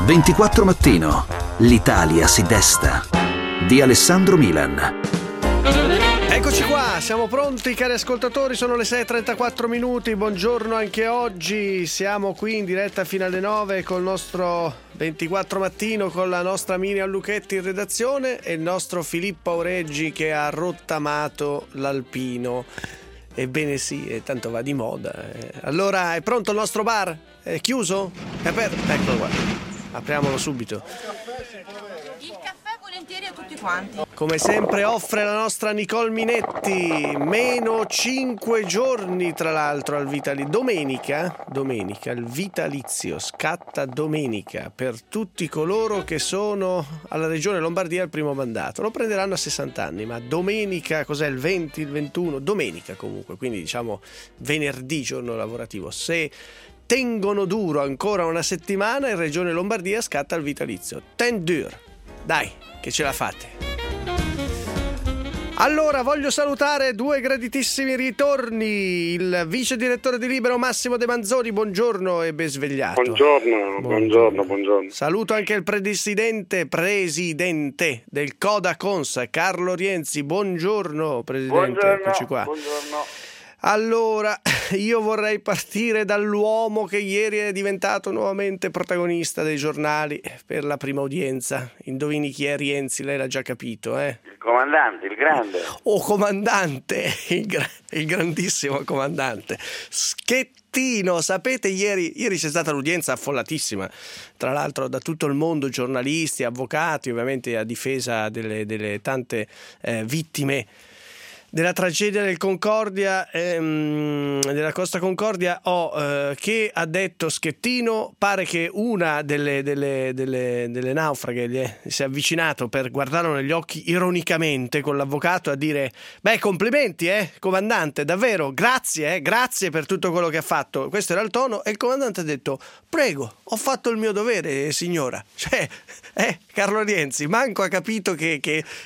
24 Mattino. L'Italia si desta. Di Alessandro Milan. Eccoci qua, siamo pronti cari ascoltatori, sono le 6:34 minuti, buongiorno anche oggi, siamo qui in diretta fino alle 9 col nostro 24 Mattino, con la nostra Miriam Lucchetti in redazione e il nostro Filippo Aureggi che ha rottamato l'Alpino. Ebbene sì, e tanto va di moda. Allora, è pronto il nostro bar? È chiuso? È aperto? Eccolo qua, apriamolo subito. Volentieri a tutti quanti. Come sempre offre la nostra Nicole Minetti, meno 5 giorni tra l'altro al vitalizio. Domenica, il vitalizio scatta domenica per tutti coloro che sono alla Regione Lombardia al primo mandato. Lo prenderanno a 60 anni, ma domenica, cos'è, il 20, il 21? Domenica comunque, quindi diciamo venerdì, giorno lavorativo. Se tengono duro ancora una settimana, in Regione Lombardia scatta il vitalizio. Ten dur. Dai, che ce la fate. Allora, voglio salutare due graditissimi ritorni. Il vice direttore di Libero Massimo De Manzoni, buongiorno e ben svegliato. Buongiorno. Saluto anche il presidente del Coda Cons, Carlo Rienzi. Buongiorno, presidente. Eccoci qua. Buongiorno. Allora, io vorrei partire dall'uomo che ieri è diventato nuovamente protagonista dei giornali per la prima udienza. Indovini chi è Rienzi? Lei l'ha già capito, eh? Il comandante, il grande. Oh, comandante, il grandissimo comandante. Schettino, sapete, ieri c'è stata l'udienza affollatissima, tra l'altro da tutto il mondo, giornalisti, avvocati, ovviamente a difesa delle tante vittime della tragedia del Concordia, della Costa Concordia, che ha detto Schettino, pare che una delle naufraghe gli si è avvicinato per guardarlo negli occhi ironicamente con l'avvocato a dire: beh, complimenti comandante, davvero, grazie per tutto quello che ha fatto. Questo era il tono, e il comandante ha detto: prego, ho fatto il mio dovere, signora. Cioè, Carlo Rienzi manco ha capito che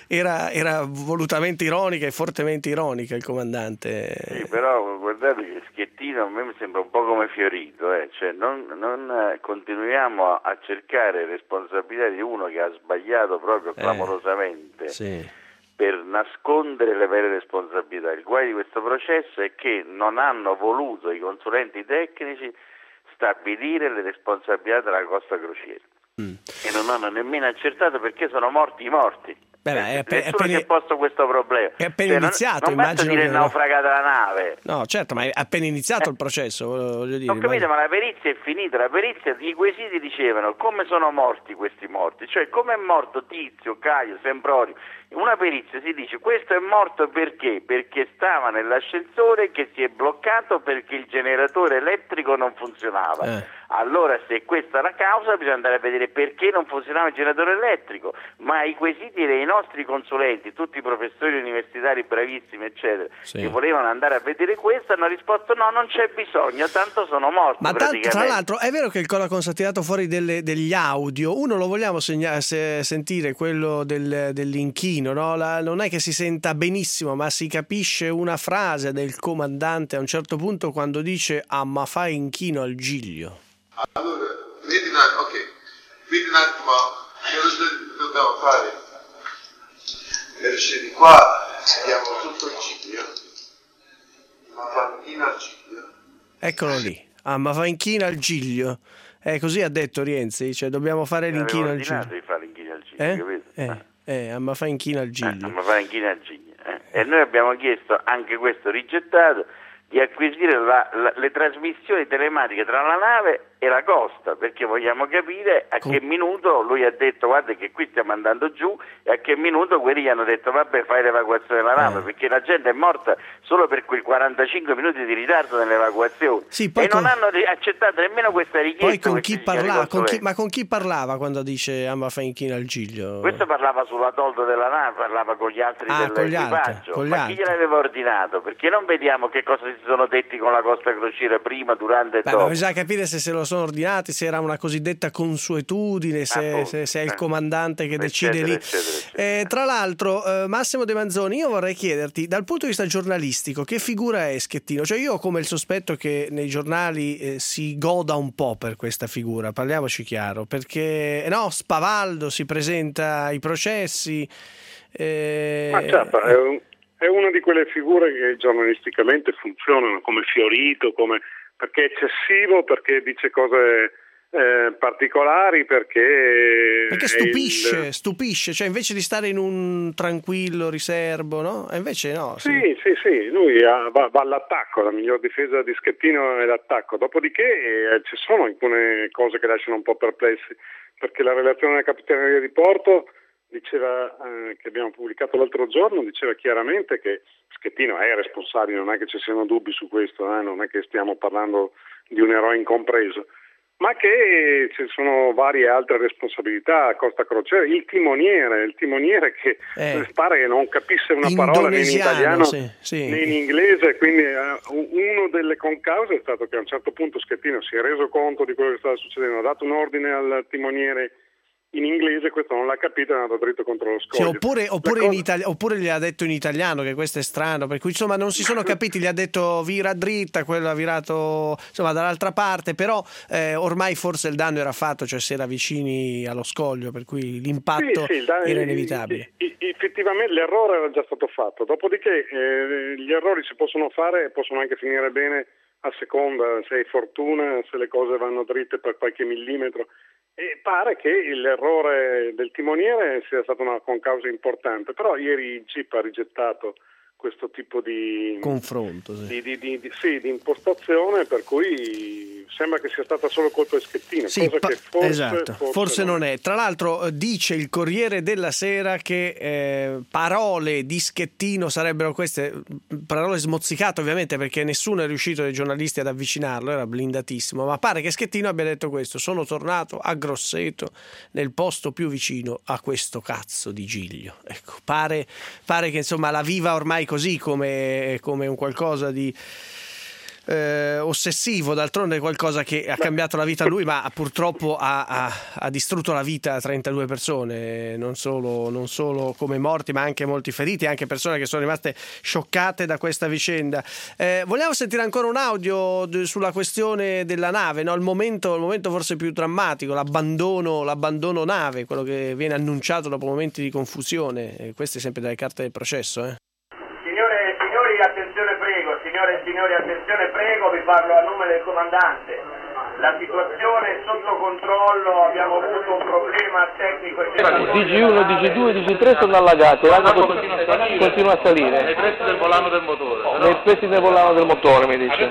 era volutamente ironica e fortemente ironica il comandante. Sì, però guardate che Schettino a me mi sembra un po' come Fiorito, cioè non continuiamo a cercare responsabilità di uno che ha sbagliato proprio clamorosamente, sì, per nascondere le vere responsabilità. Il guai di questo processo è che non hanno voluto i consulenti tecnici stabilire le responsabilità della Costa Crociere e non hanno nemmeno accertato perché sono morti i morti. Nessuno si è posto questo problema. È appena iniziato, non basta immagino dire che naufragata la nave. No, certo, ma è appena iniziato il processo, voglio dire. Ho capito, ma la perizia è finita. La perizia, i quesiti dicevano come sono morti questi morti, cioè come è morto Tizio, Caio, Sempronio. In una perizia si dice: questo è morto perché? Perché stava nell'ascensore che si è bloccato perché il generatore elettrico non funzionava. Allora, se questa è la causa, bisogna andare a vedere perché non funzionava il generatore elettrico. Ma i quesiti dei nostri consulenti, tutti i professori universitari bravissimi, eccetera, che volevano andare a vedere questo, hanno risposto: no, non c'è bisogno, tanto sono morti. Ma tra l'altro è vero che il Codacons ha tirato fuori degli audio. Uno lo vogliamo sentire, quello dell'inchino, no? Non è che si senta benissimo, ma si capisce una frase del comandante a un certo punto quando dice: ah, ma fai inchino al Giglio. Allora, vedi un attimo cosa dobbiamo fare per uscire di qua. Abbiamo tutto il Giglio, ma fa inchino al Giglio. Eccolo lì, ma fa inchino al Giglio. Così ha detto Rienzi, cioè dobbiamo fare l'inchino al Giglio. Di fare l'inchino al Giglio, capito? Ma fa inchino al Giglio. Ma fa inchino al Giglio. E noi abbiamo chiesto, anche questo rigettato, di acquisire le trasmissioni telematiche tra la nave e la costa, perché vogliamo capire a che minuto lui ha detto: guarda che qui stiamo andando giù, e a che minuto quelli gli hanno detto: vabbè, fai l'evacuazione della nave, perché la gente è morta solo per quei 45 minuti di ritardo nell'evacuazione. Sì, poi non hanno accettato nemmeno questa richiesta. Poi con chi parlava? Con chi parlava quando dice: ma fai inchino al Giglio? Questo parlava sulla toldo della nave, parlava con gli altri dell'equipaggio. Ma chi gliel'aveva ordinato? Perché non vediamo che cosa si si sono detti con la Costa Crociere prima, durante e dopo. Bisogna capire se lo sono ordinati, se era una cosiddetta consuetudine, se è il comandante che decide lì. Eccetera. Tra l'altro, Massimo De Manzoni, io vorrei chiederti, dal punto di vista giornalistico, che figura è Schettino? Cioè, io ho come il sospetto che nei giornali si goda un po' per questa figura, parliamoci chiaro, perché spavaldo, si presenta ai processi. Ma certo, è una di quelle figure che giornalisticamente funzionano come fiorito, perché è eccessivo, perché dice cose particolari, perché stupisce, cioè invece di stare in un tranquillo riservo, no? E invece no. Sì, lui va all'attacco, la miglior difesa di Schettino è l'attacco, dopodiché ci sono alcune cose che lasciano un po' perplessi, perché la relazione della Capitaneria di Porto diceva, che abbiamo pubblicato l'altro giorno, diceva chiaramente che Schettino è responsabile, non è che ci siano dubbi su questo, non è che stiamo parlando di un eroe incompreso, ma che ci sono varie altre responsabilità a Costa Crociere, il timoniere che pare che non capisse una parola né in italiano né in inglese, quindi uno delle concause è stato che a un certo punto Schettino si è reso conto di quello che stava succedendo, ha dato un ordine al timoniere in inglese, questo non l'ha capito e è andato dritto contro lo scoglio. Oppure gli ha detto in italiano, che questo è strano, per cui insomma non si sono capiti, gli ha detto vira dritta, quello ha virato dall'altra parte, però ormai forse il danno era fatto, cioè si era vicini allo scoglio, per cui l'impatto era inevitabile. Effettivamente l'errore era già stato fatto, dopodiché gli errori si possono fare e possono anche finire bene a seconda, se hai fortuna, se le cose vanno dritte per qualche millimetro. E pare che l'errore del timoniere sia stata una concausa importante, però ieri il GIP ha rigettato questo tipo di confronto, di impostazione, per cui sembra che sia stata solo colpa di Schettino, cosa che forse non è. Tra l'altro dice il Corriere della Sera che parole di Schettino sarebbero queste, parole smozzicate ovviamente, perché nessuno è riuscito dei giornalisti ad avvicinarlo, era blindatissimo, ma pare che Schettino abbia detto questo: sono tornato a Grosseto, nel posto più vicino a questo cazzo di Giglio. Ecco, pare che insomma la viva ormai così come un qualcosa di ossessivo, d'altronde è qualcosa che ha cambiato la vita a lui, ma purtroppo ha distrutto la vita a 32 persone, non solo come morti, ma anche molti feriti, anche persone che sono rimaste scioccate da questa vicenda. Vogliamo sentire ancora un audio sulla questione della nave, no? Il momento forse più drammatico, l'abbandono nave, quello che viene annunciato dopo momenti di confusione. Queste sempre dalle carte del processo. Signori, attenzione prego, vi parlo a nome del comandante. La situazione è sotto controllo, abbiamo avuto un problema tecnico. DG1, DG2, DG3 sono allagati, l'acqua continua a salire. Nei pressi del volano del motore. Nei pressi del volano del motore, mi dice.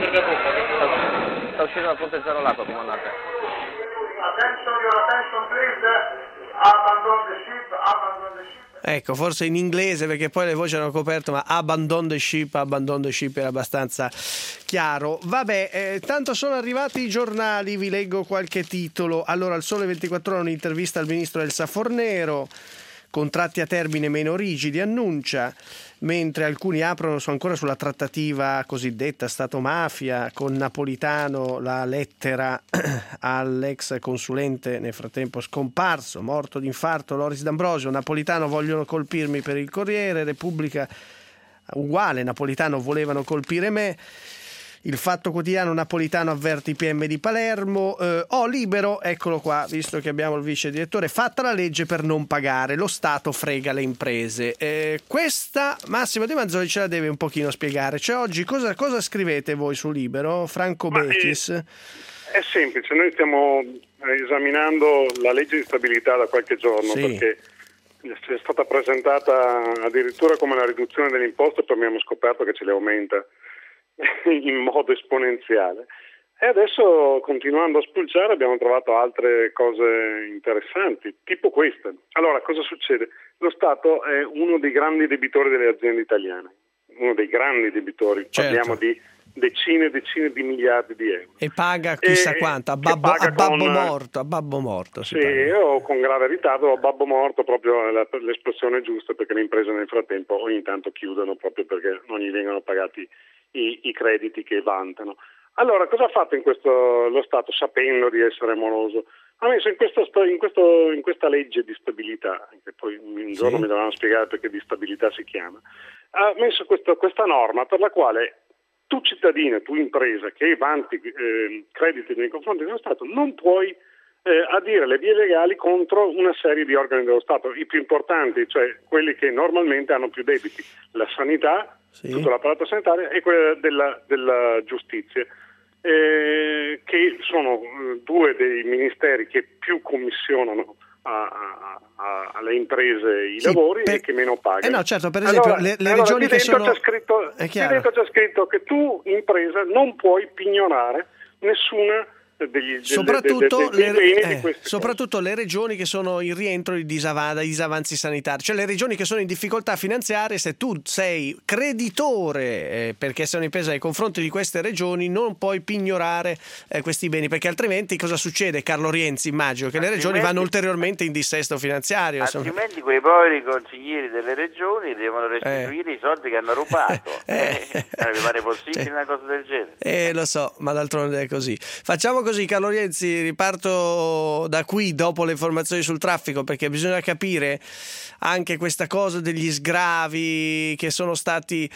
Sta uscendo dal ponte zero l'acqua, comandante. Attention please, abandon the ship. Ecco, forse in inglese, perché poi le voci hanno coperto, ma abandon the ship era abbastanza chiaro. Vabbè, tanto sono arrivati i giornali, vi leggo qualche titolo. Allora, il Sole 24 Ore, un'intervista al ministro Elsa Fornero, contratti a termine meno rigidi, annuncia, mentre alcuni aprono ancora sulla trattativa cosiddetta Stato-mafia, con Napolitano la lettera all'ex consulente nel frattempo scomparso, morto d'infarto, Loris D'Ambrosio. Napolitano: vogliono colpirmi per il Corriere. Repubblica uguale, Napolitano: volevano colpire me. Il Fatto Quotidiano: Napolitano avverte i PM di Palermo. Libero, eccolo qua, visto che abbiamo il vice direttore: fatta la legge per non pagare, lo Stato frega le imprese. Questa Massimo De Manzoni ce la deve un pochino spiegare. Cioè, oggi cosa scrivete voi su Libero, Franco Bechis? È semplice, noi stiamo esaminando la legge di stabilità da qualche giorno, perché è stata presentata addirittura come la riduzione delle imposte, poi abbiamo scoperto che ce le aumenta in modo esponenziale, e adesso, continuando a spulciare, abbiamo trovato altre cose interessanti, tipo queste. Allora, cosa succede? Lo Stato è uno dei grandi debitori delle aziende italiane, uno dei grandi debitori, parliamo di decine e decine di miliardi di euro. E paga chissà quanto, a babbo morto. Sì, o con grave ritardo, a babbo morto, proprio l'espressione giusta, perché le imprese nel frattempo ogni tanto chiudono proprio perché non gli vengono pagati i crediti che vantano. Allora, cosa ha fatto lo Stato, sapendo di essere moroso? Ha messo in questa legge di stabilità, che poi un giorno mi dovranno spiegare perché di stabilità si chiama, ha messo questa norma per la quale tu cittadino, tu impresa che vanti crediti nei confronti dello Stato non puoi adire le vie legali contro una serie di organi dello Stato, i più importanti, cioè quelli che normalmente hanno più debiti, la sanità, tutto l'apparato sanitario e quella della giustizia. Che sono due dei ministeri che più commissionano alle imprese i lavori e che meno pagano. No, certo, per esempio le regioni che sono... Qui dentro c'è scritto che tu, impresa, non puoi pignorare nessuna soprattutto le regioni che sono in rientro di disavanzi sanitari, cioè le regioni che sono in difficoltà finanziarie. Se tu sei creditore perché sei un'impresa nei confronti di queste regioni, non puoi pignorare questi beni, perché altrimenti cosa succede, Carlo Rienzi? Immagino che le regioni vanno ulteriormente in dissesto finanziario, altrimenti quei poveri consiglieri delle regioni devono restituire i soldi che hanno rubato. Mi pare possibile una cosa del genere? Lo so, ma d'altronde è così. Facciamo così, Carlo Rienzi, riparto da qui dopo le informazioni sul traffico, perché bisogna capire anche questa cosa degli sgravi che sono stati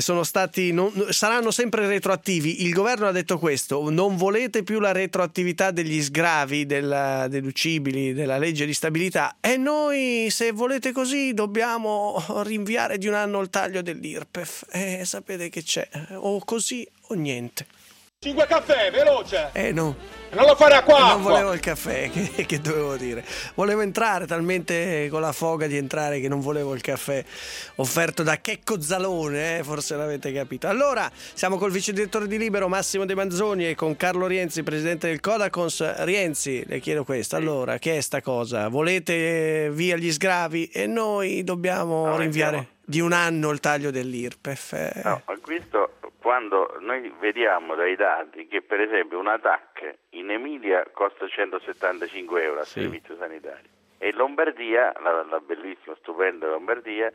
saranno sempre retroattivi. Il governo ha detto questo: non volete più la retroattività degli sgravi deducibili della legge di stabilità, e noi, se volete così, dobbiamo rinviare di un anno il taglio dell'IRPEF. Sapete che c'è, o così o niente. 5 caffè, veloce! No. Non lo farà qua! Non volevo il caffè, che dovevo dire. Volevo entrare, talmente con la foga di entrare che non volevo il caffè offerto da Checco Zalone, forse l'avete capito. Allora, siamo col vice direttore di Libero, Massimo De Manzoni, e con Carlo Rienzi, presidente del Codacons. Rienzi, le chiedo questo. Allora, che è sta cosa? Volete via gli sgravi e noi dobbiamo rinviare di un anno il taglio dell'IRPEF? No, questo... Quando noi vediamo dai dati che per esempio una TAC in Emilia costa 175 euro a servizio sanitario e in Lombardia, la bellissima, stupenda Lombardia,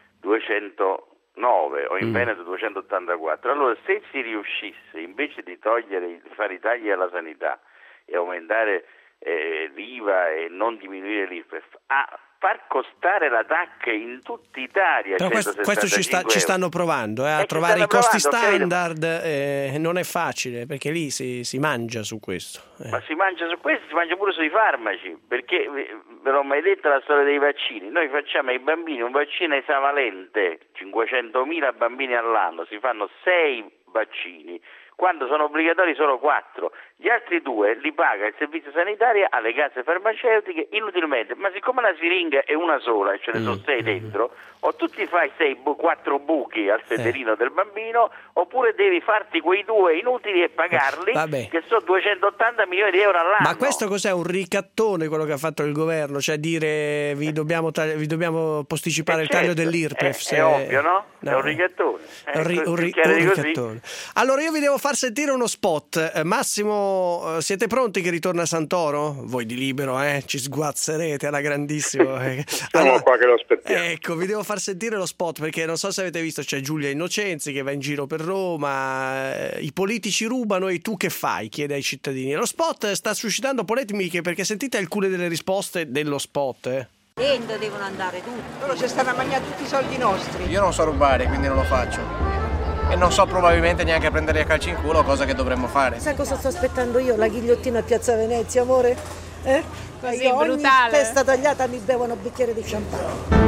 209 o in Veneto 284. Allora, se si riuscisse, invece di fare i tagli alla sanità e aumentare l'IVA e non diminuire l'IRPEF, a far costare la TAC in tutta Italia. Però questo ci stanno provando a trovare i costi standard, non è facile, perché lì si mangia su questo. Ma si mangia su questo, si mangia pure sui farmaci, perché ve l'ho mai detto la storia dei vaccini. Noi facciamo ai bambini un vaccino esavalente, 500.000 bambini all'anno, si fanno 6 vaccini, quando sono obbligatori solo 4, gli altri 2 li paga il servizio sanitario alle case farmaceutiche inutilmente, ma siccome la siringa è una sola e ce ne sono 6 dentro, o tu ti fai 4 buchi al sederino del bambino, oppure devi farti quei 2 inutili e pagarli, che sono 280 milioni di euro all'anno. Ma questo cos'è? Un ricattone quello che ha fatto il governo? Cioè dire vi dobbiamo posticipare il taglio dell'IRPEF? È ovvio, no? È un ricattone. Un ricattone. Allora io vi devo far sentire uno spot. Massimo, siete pronti che ritorna Santoro? Voi di Libero, ci sguazzerete alla grandissima. Siamo qua che lo aspettiamo. Ecco, vi devo far sentire lo spot, perché non so se avete visto, c'è Giulia Innocenzi che va in giro per Roma, i politici rubano e tu che fai? Chiede ai cittadini. Lo spot sta suscitando polemiche, perché sentite alcune delle risposte dello spot. Dentro devono andare tutti. Loro ci stanno a mangiare tutti i soldi nostri. Io non so rubare, quindi non lo faccio. E non so probabilmente neanche prendere a calci in culo, cosa che dovremmo fare. Sai cosa sto aspettando io? La ghigliottina a Piazza Venezia, amore? Così, io brutale. Ogni testa tagliata mi bevono un bicchiere di champagne.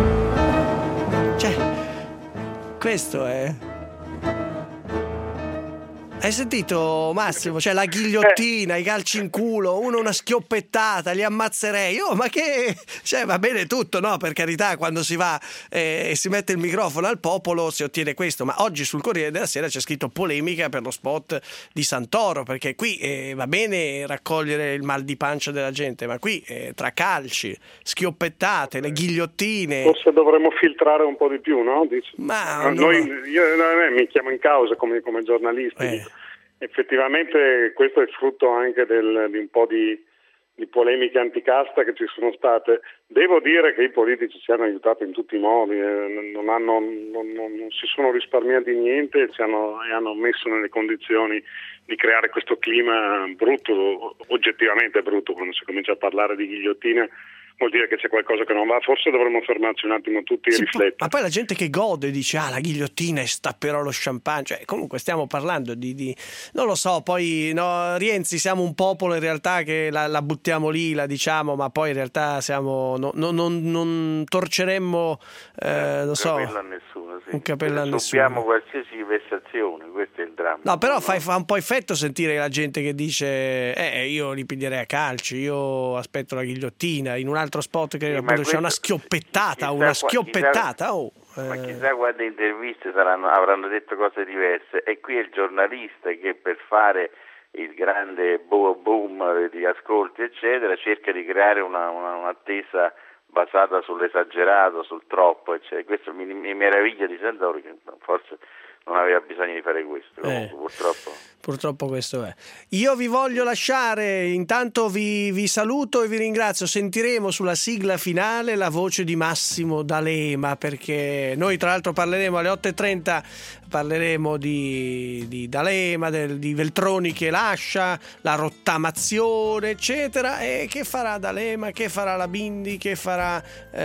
Cioè, questo è Hai sentito Massimo? Cioè la ghigliottina, i calci in culo, uno una schioppettata, li ammazzerei. Oh, ma che... Cioè va bene tutto, no? Per carità, quando si va e si mette il microfono al popolo si ottiene questo. Ma oggi sul Corriere della Sera c'è scritto polemica per lo spot di Santoro, perché qui va bene raccogliere il mal di pancia della gente, ma qui tra calci, schioppettate, le ghigliottine... Forse dovremmo filtrare un po' di più, no? Ma io mi chiamo in causa come giornalisti. Effettivamente questo è frutto anche di un po' di polemiche anticasta che ci sono state. Devo dire che i politici ci hanno aiutato in tutti i modi, non si sono risparmiati niente e hanno messo nelle condizioni di creare questo clima brutto, oggettivamente brutto. Quando si comincia a parlare di ghigliottina vuol dire che c'è qualcosa che non va. Forse dovremmo fermarci un attimo tutti e riflettere. Ma poi la gente che gode dice la ghigliottina e stapperò lo champagne, cioè comunque stiamo parlando di non lo so, poi no, Rienzi, siamo un popolo in realtà che la buttiamo lì, la diciamo, ma poi in realtà siamo non torceremmo non so, capello a nessuno, sì. Un capello a nessuno. Subiamo qualsiasi vessazione, questo è il dramma. No, però fa un po' effetto sentire la gente che dice io li piglierei a calci, io aspetto la ghigliottina. In un altro spot che appunto c'è una schioppettata, Ma chissà quante interviste avranno detto cose diverse, e qui è il giornalista che per fare il grande boom di ascolti eccetera cerca di creare un'attesa basata sull'esagerato, sul troppo, eccetera. Questo mi meraviglia di Santoro, che forse non aveva bisogno di fare questo, purtroppo questo è. Io vi voglio lasciare, intanto vi saluto e vi ringrazio. Sentiremo sulla sigla finale la voce di Massimo D'Alema, perché noi tra l'altro parleremo alle 8:30, parleremo di D'Alema, di Veltroni che lascia, la rottamazione eccetera. E che farà D'Alema, che farà la Bindi, che farà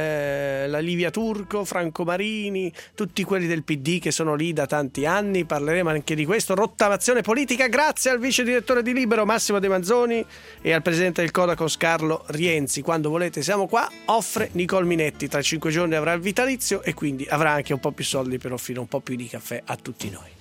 la Livia Turco, Franco Marini, tutti quelli del PD che sono lì da tanti anni. Parleremo anche di questo, rottamazione politica. Grazie al vice direttore di Libero Massimo De Manzoni e al presidente del Codacos Carlo Rienzi. Quando volete siamo qua. Offre Nicole Minetti, tra 5 giorni avrà il vitalizio e quindi avrà anche un po' più soldi per offrire un po' più di caffè a tutti noi.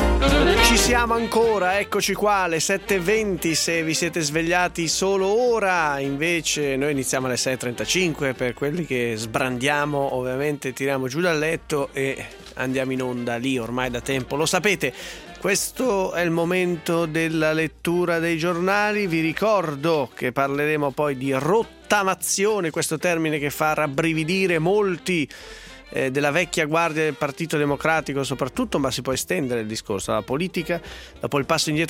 Ci siamo ancora, eccoci qua alle 7:20 se vi siete svegliati solo ora. Invece noi iniziamo alle 6:35 per quelli che sbrandiamo, ovviamente tiriamo giù dal letto e andiamo in onda lì ormai da tempo, lo sapete. Questo è il momento della lettura dei giornali. Vi ricordo che parleremo poi di rottamazione, questo termine che fa rabbrividire molti della vecchia guardia del Partito Democratico soprattutto, ma si può estendere il discorso alla politica. Dopo il passo indietro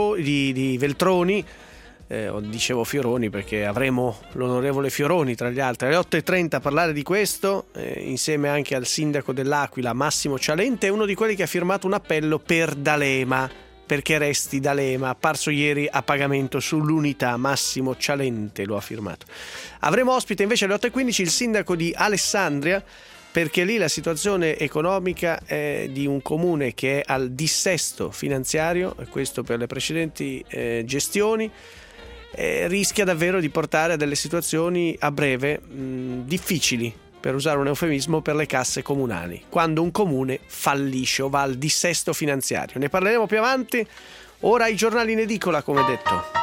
di Veltroni, dicevo Fioroni perché avremo l'onorevole Fioroni tra gli altri alle 8:30 a parlare di questo, insieme anche al sindaco dell'Aquila Massimo Cialente, uno di quelli che ha firmato un appello per D'Alema, perché resti D'Alema, apparso ieri a pagamento sull'Unità. Massimo Cialente lo ha firmato. Avremo ospite invece alle 8:15 il sindaco di Alessandria, perché lì la situazione economica è di un comune che è al dissesto finanziario, e questo per le precedenti gestioni, rischia davvero di portare a delle situazioni a breve difficili, per usare un eufemismo, per le casse comunali, quando un comune fallisce o va al dissesto finanziario. Ne parleremo più avanti. Ora i giornali in edicola, come detto.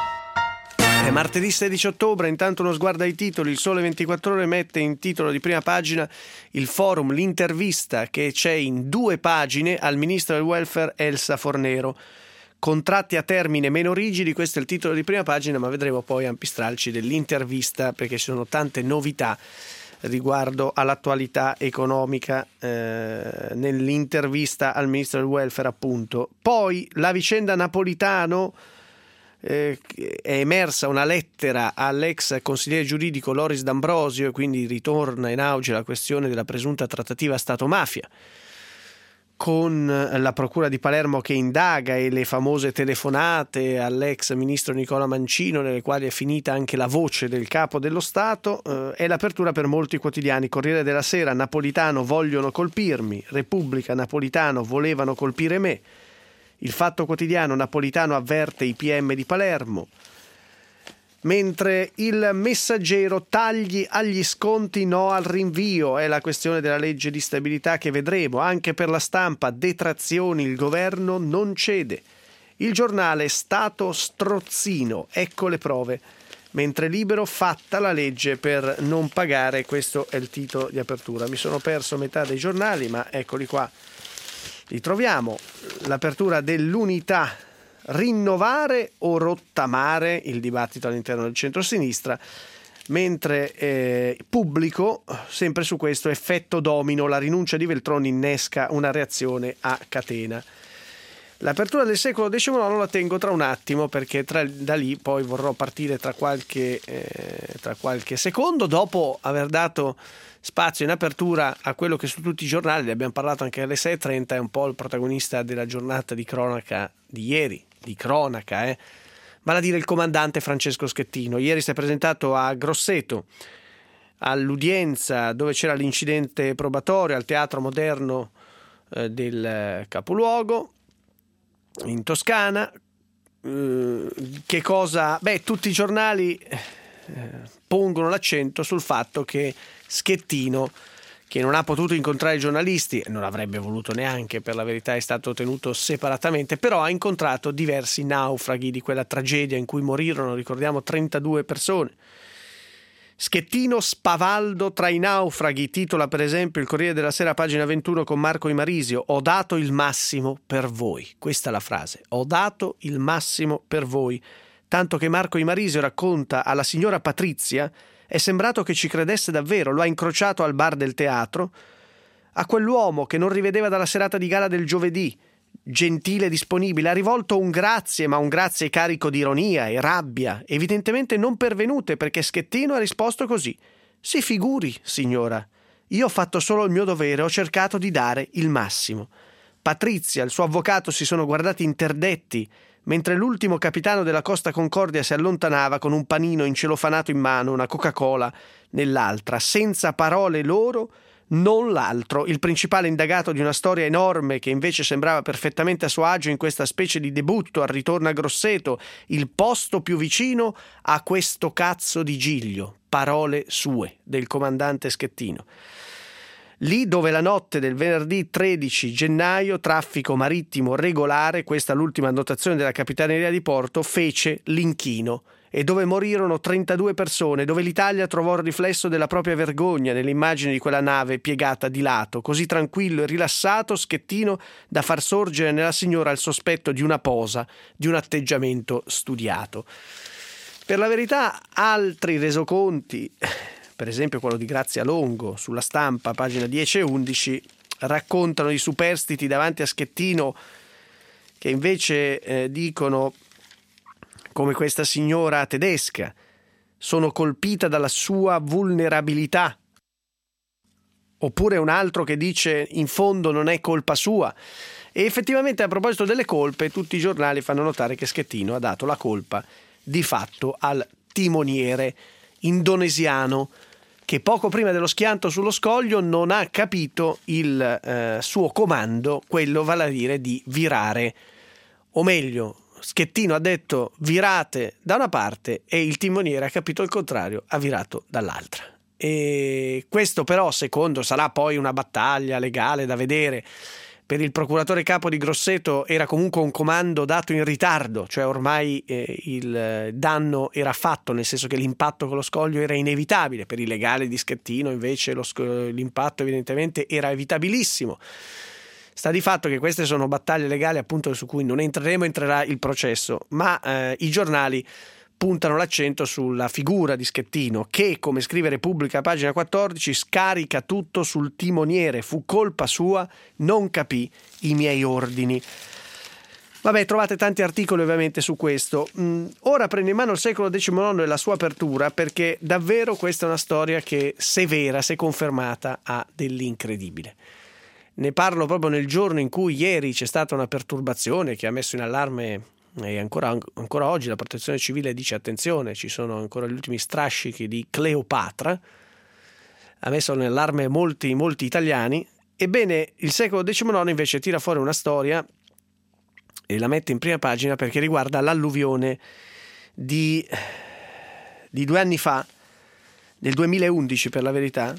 È martedì 16 ottobre, intanto uno sguardo ai titoli. Il Sole 24 Ore mette in titolo di prima pagina il forum, l'intervista che c'è in 2 pagine al ministro del welfare Elsa Fornero. Contratti a termine meno rigidi, questo è il titolo di prima pagina, ma vedremo poi ampistrarci dell'intervista perché ci sono tante novità riguardo all'attualità economica nell'intervista al ministro del welfare, appunto. Poi la vicenda Napolitano. È emersa una lettera all'ex consigliere giuridico Loris D'Ambrosio e quindi ritorna in auge la questione della presunta trattativa Stato-mafia, con la procura di Palermo che indaga e le famose telefonate all'ex ministro Nicola Mancino, nelle quali è finita anche la voce del capo dello Stato. È l'apertura per molti quotidiani. Corriere della Sera: Napolitano, vogliono colpirmi. Repubblica: Napolitano, volevano colpire me. Il Fatto Quotidiano: Napolitano avverte i PM di Palermo. Mentre il Messaggero: tagli agli sconti, no al rinvio. È la questione della legge di stabilità che vedremo. Anche per la Stampa: detrazioni, il governo non cede. Il Giornale, Stato strozzino, ecco le prove. Mentre Libero, fatta la legge per non pagare, questo è il titolo di apertura. Mi sono perso metà dei giornali, ma eccoli qua, li troviamo. L'apertura dell'Unità, rinnovare o rottamare, il dibattito all'interno del centro-sinistra, mentre Pubblico, sempre su questo, effetto domino, la rinuncia di Veltroni innesca una reazione a catena. L'apertura del secolo XIX la tengo tra un attimo, perché da lì poi vorrò partire tra qualche secondo, dopo aver dato spazio in apertura a quello che su tutti i giornali, ne abbiamo parlato anche alle 6.30, è un po' il protagonista della giornata di cronaca di ieri, vale a dire il comandante Francesco Schettino. Ieri si è presentato a Grosseto all'udienza dove c'era l'incidente probatorio al Teatro Moderno del capoluogo in Toscana. Che cosa? Tutti i giornali pongono l'accento sul fatto che Schettino, che non ha potuto incontrare i giornalisti, non avrebbe voluto neanche, per la verità è stato tenuto separatamente, però ha incontrato diversi naufraghi di quella tragedia in cui morirono, ricordiamo, 32 persone. Schettino spavaldo tra i naufraghi, titola per esempio il Corriere della Sera, pagina 21, con Marco Imarisio: ho dato il massimo per voi. Questa è la frase: ho dato il massimo per voi. Tanto che Marco Imarisio racconta alla signora Patrizia: è sembrato che ci credesse davvero, lo ha incrociato al bar del teatro, a quell'uomo che non rivedeva dalla serata di gala del giovedì, gentile e disponibile, ha rivolto un grazie, ma un grazie carico di ironia e rabbia, evidentemente non pervenute, perché Schettino ha risposto così: si figuri, signora, io ho fatto solo il mio dovere, ho cercato di dare il massimo. Patrizia e il suo avvocato si sono guardati interdetti, mentre l'ultimo capitano della Costa Concordia si allontanava con un panino incelofanato in mano, una Coca-Cola nell'altra, senza parole loro, non l'altro, il principale indagato di una storia enorme che invece sembrava perfettamente a suo agio in questa specie di debutto al ritorno a Grosseto, il posto più vicino a questo cazzo di Giglio, parole sue del comandante Schettino. Lì dove la notte del venerdì 13 gennaio traffico marittimo regolare, questa è l'ultima annotazione della Capitaneria di Porto, fece l'inchino, e dove morirono 32 persone, dove l'Italia trovò il riflesso della propria vergogna nell'immagine di quella nave piegata di lato, così tranquillo e rilassato Schettino da far sorgere nella signora il sospetto di una posa, di un atteggiamento studiato. Per la verità, altri resoconti, per esempio quello di Grazia Longo sulla Stampa, pagina 10 e 11, raccontano di superstiti davanti a Schettino che invece dicono, come questa signora tedesca: sono colpita dalla sua vulnerabilità. Oppure un altro che dice: in fondo non è colpa sua. E effettivamente, a proposito delle colpe, tutti i giornali fanno notare che Schettino ha dato la colpa di fatto al timoniere indonesiano, che poco prima dello schianto sullo scoglio non ha capito il suo comando, quello vale a dire di virare, o meglio, Schettino ha detto virate da una parte e il timoniere ha capito il contrario, ha virato dall'altra. E questo però, secondo, sarà poi una battaglia legale da vedere. Per il procuratore capo di Grosseto era comunque un comando dato in ritardo, cioè ormai il danno era fatto, nel senso che l'impatto con lo scoglio era inevitabile. Per i legali di Schettino invece l'impatto evidentemente era evitabilissimo. Sta di fatto che queste sono battaglie legali, appunto, su cui non entrerà il processo, ma i giornali puntano l'accento sulla figura di Schettino che, come scrive Repubblica, pagina 14, scarica tutto sul timoniere, fu colpa sua, non capì i miei ordini. Vabbè, trovate tanti articoli ovviamente su questo. Ora prendo in mano il secolo XIX e la sua apertura, perché davvero questa è una storia che, se vera, se confermata, ha dell'incredibile. Ne parlo proprio nel giorno in cui ieri c'è stata una perturbazione che ha messo in allarme, e ancora oggi la Protezione Civile dice: attenzione, ci sono ancora gli ultimi strascichi di Cleopatra. Ha messo in allarme molti italiani. Ebbene, il secolo XIX invece tira fuori una storia e la mette in prima pagina perché riguarda l'alluvione di 2 anni fa, nel 2011 per la verità,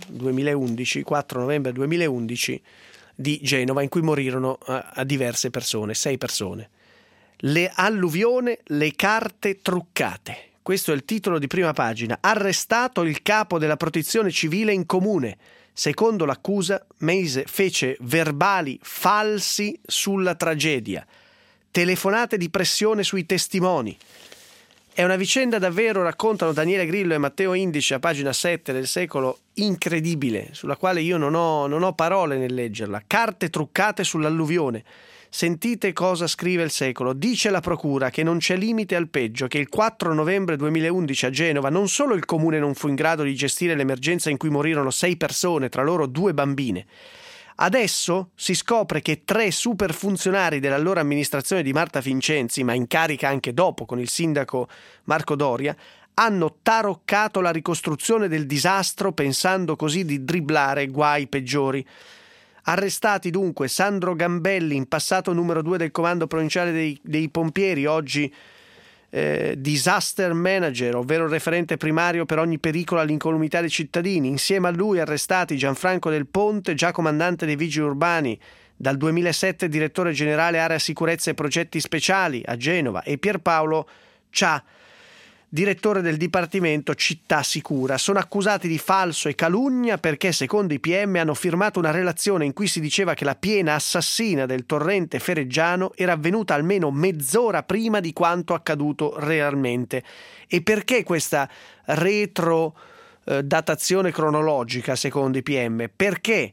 4 novembre 2011, di Genova, in cui morirono a diverse persone, 6 persone. Le alluvione, le carte truccate. Questo è il titolo di prima pagina. Arrestato il capo della protezione civile in comune. Secondo l'accusa, Meise fece verbali falsi sulla tragedia. Telefonate di pressione sui testimoni. È una vicenda davvero, raccontano Daniele Grillo e Matteo Indici a pagina 7 del Secolo, incredibile, sulla quale io non ho parole nel leggerla. Carte truccate sull'alluvione. Sentite cosa scrive il Secolo. Dice la procura che non c'è limite al peggio, che il 4 novembre 2011 a Genova non solo il comune non fu in grado di gestire l'emergenza in cui morirono 6 persone, tra loro 2 bambine. Adesso si scopre che 3 superfunzionari dell'allora amministrazione di Marta Vincenzi, ma in carica anche dopo con il sindaco Marco Doria, hanno taroccato la ricostruzione del disastro pensando così di dribblare guai peggiori. Arrestati dunque Sandro Gambelli, in passato numero 2 del comando provinciale dei pompieri, oggi disaster manager, ovvero referente primario per ogni pericolo all'incolumità dei cittadini. Insieme a lui arrestati Gianfranco Del Ponte, già comandante dei Vigili Urbani, dal 2007 direttore generale area sicurezza e progetti speciali a Genova, e Pierpaolo Cia, direttore del Dipartimento Città Sicura. Sono accusati di falso e calunnia perché, secondo i PM, hanno firmato una relazione in cui si diceva che la piena assassina del torrente Fereggiano era avvenuta almeno mezz'ora prima di quanto accaduto realmente. E perché questa retrodatazione cronologica, secondo i PM? Perché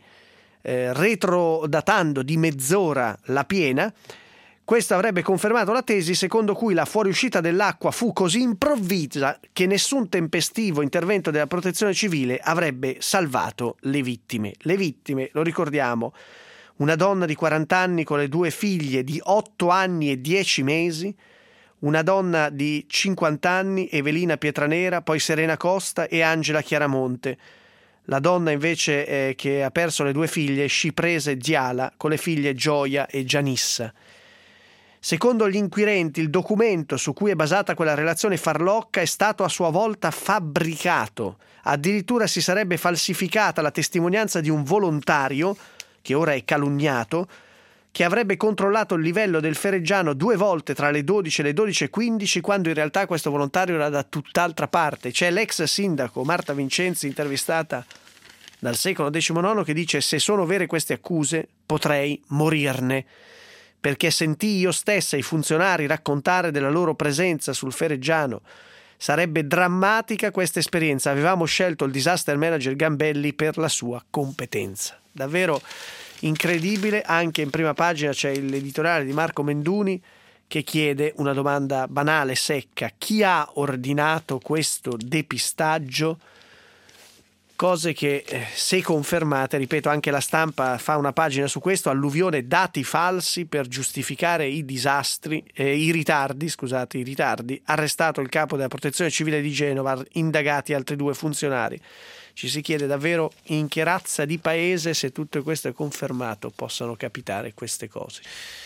retrodatando di mezz'ora la piena, questo avrebbe confermato la tesi secondo cui la fuoriuscita dell'acqua fu così improvvisa che nessun tempestivo intervento della protezione civile avrebbe salvato le vittime. Le vittime, lo ricordiamo, una donna di 40 anni con le 2 figlie di 8 anni e 10 mesi, una donna di 50 anni, Evelina Pietranera, poi Serena Costa e Angela Chiaramonte. La donna invece che ha perso le 2 figlie, Sciprese Diala, con le figlie Gioia e Gianissa. Secondo gli inquirenti, il documento su cui è basata quella relazione farlocca è stato a sua volta fabbricato. Addirittura si sarebbe falsificata la testimonianza di un volontario, che ora è calunniato, che avrebbe controllato il livello del Fereggiano 2 volte tra le 12 e le 12:15, quando in realtà questo volontario era da tutt'altra parte. C'è l'ex sindaco Marta Vincenzi, intervistata dal Secolo XIX, che dice: se sono vere queste accuse potrei morirne, perché sentii io stessa i funzionari raccontare della loro presenza sul Fereggiano. Sarebbe drammatica questa esperienza. Avevamo scelto il disaster manager Gambelli per la sua competenza. Davvero incredibile. Anche in prima pagina c'è l'editoriale di Marco Menduni che chiede una domanda banale, secca: chi ha ordinato questo depistaggio? Cose che, se confermate, ripeto, anche La Stampa fa una pagina su questo: alluvione, dati falsi per giustificare i ritardi, arrestato il capo della protezione civile di Genova, indagati altri 2 funzionari. Ci si chiede davvero in che razza di paese, se tutto questo è confermato, possano capitare queste cose.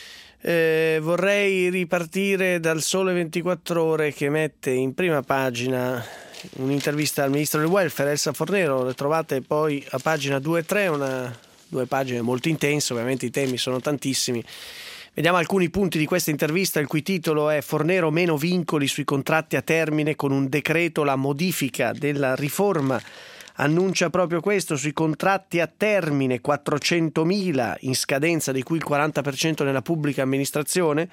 Vorrei ripartire dal Sole 24 Ore, che mette in prima pagina un'intervista al ministro del welfare Elsa Fornero. Le trovate poi a pagina 2 e 3, 2 pagine molto intense, ovviamente i temi sono tantissimi. Vediamo alcuni punti di questa intervista, il cui titolo è: Fornero meno vincoli sui contratti a termine, con un decreto la modifica della riforma. Annuncia proprio questo sui contratti a termine, 400.000 in scadenza, di cui il 40% nella pubblica amministrazione.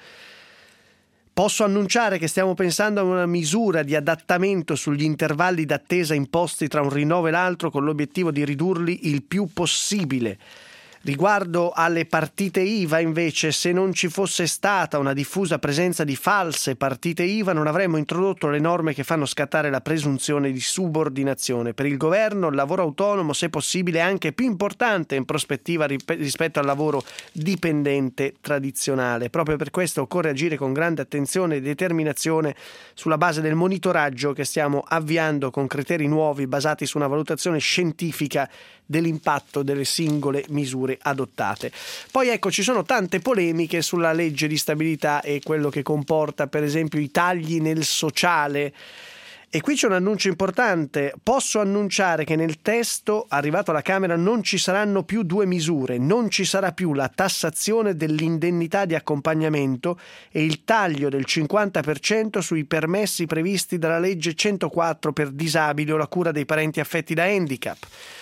Posso annunciare che stiamo pensando a una misura di adattamento sugli intervalli d'attesa imposti tra un rinnovo e l'altro, con l'obiettivo di ridurli il più possibile. Riguardo alle partite IVA, invece, se non ci fosse stata una diffusa presenza di false partite IVA, non avremmo introdotto le norme che fanno scattare la presunzione di subordinazione. Per il governo il lavoro autonomo, se possibile, è anche più importante in prospettiva rispetto al lavoro dipendente tradizionale. Proprio per questo occorre agire con grande attenzione e determinazione sulla base del monitoraggio che stiamo avviando con criteri nuovi basati su una valutazione scientifica dell'impatto delle singole misure adottate. Poi ecco, ci sono tante polemiche sulla legge di stabilità e quello che comporta, per esempio, i tagli nel sociale E qui c'è un annuncio importante. Posso annunciare che nel testo arrivato alla Camera non ci saranno più due misure, non ci sarà più la tassazione dell'indennità di accompagnamento e il taglio del 50% sui permessi previsti dalla legge 104 per disabili o la cura dei parenti affetti da handicap.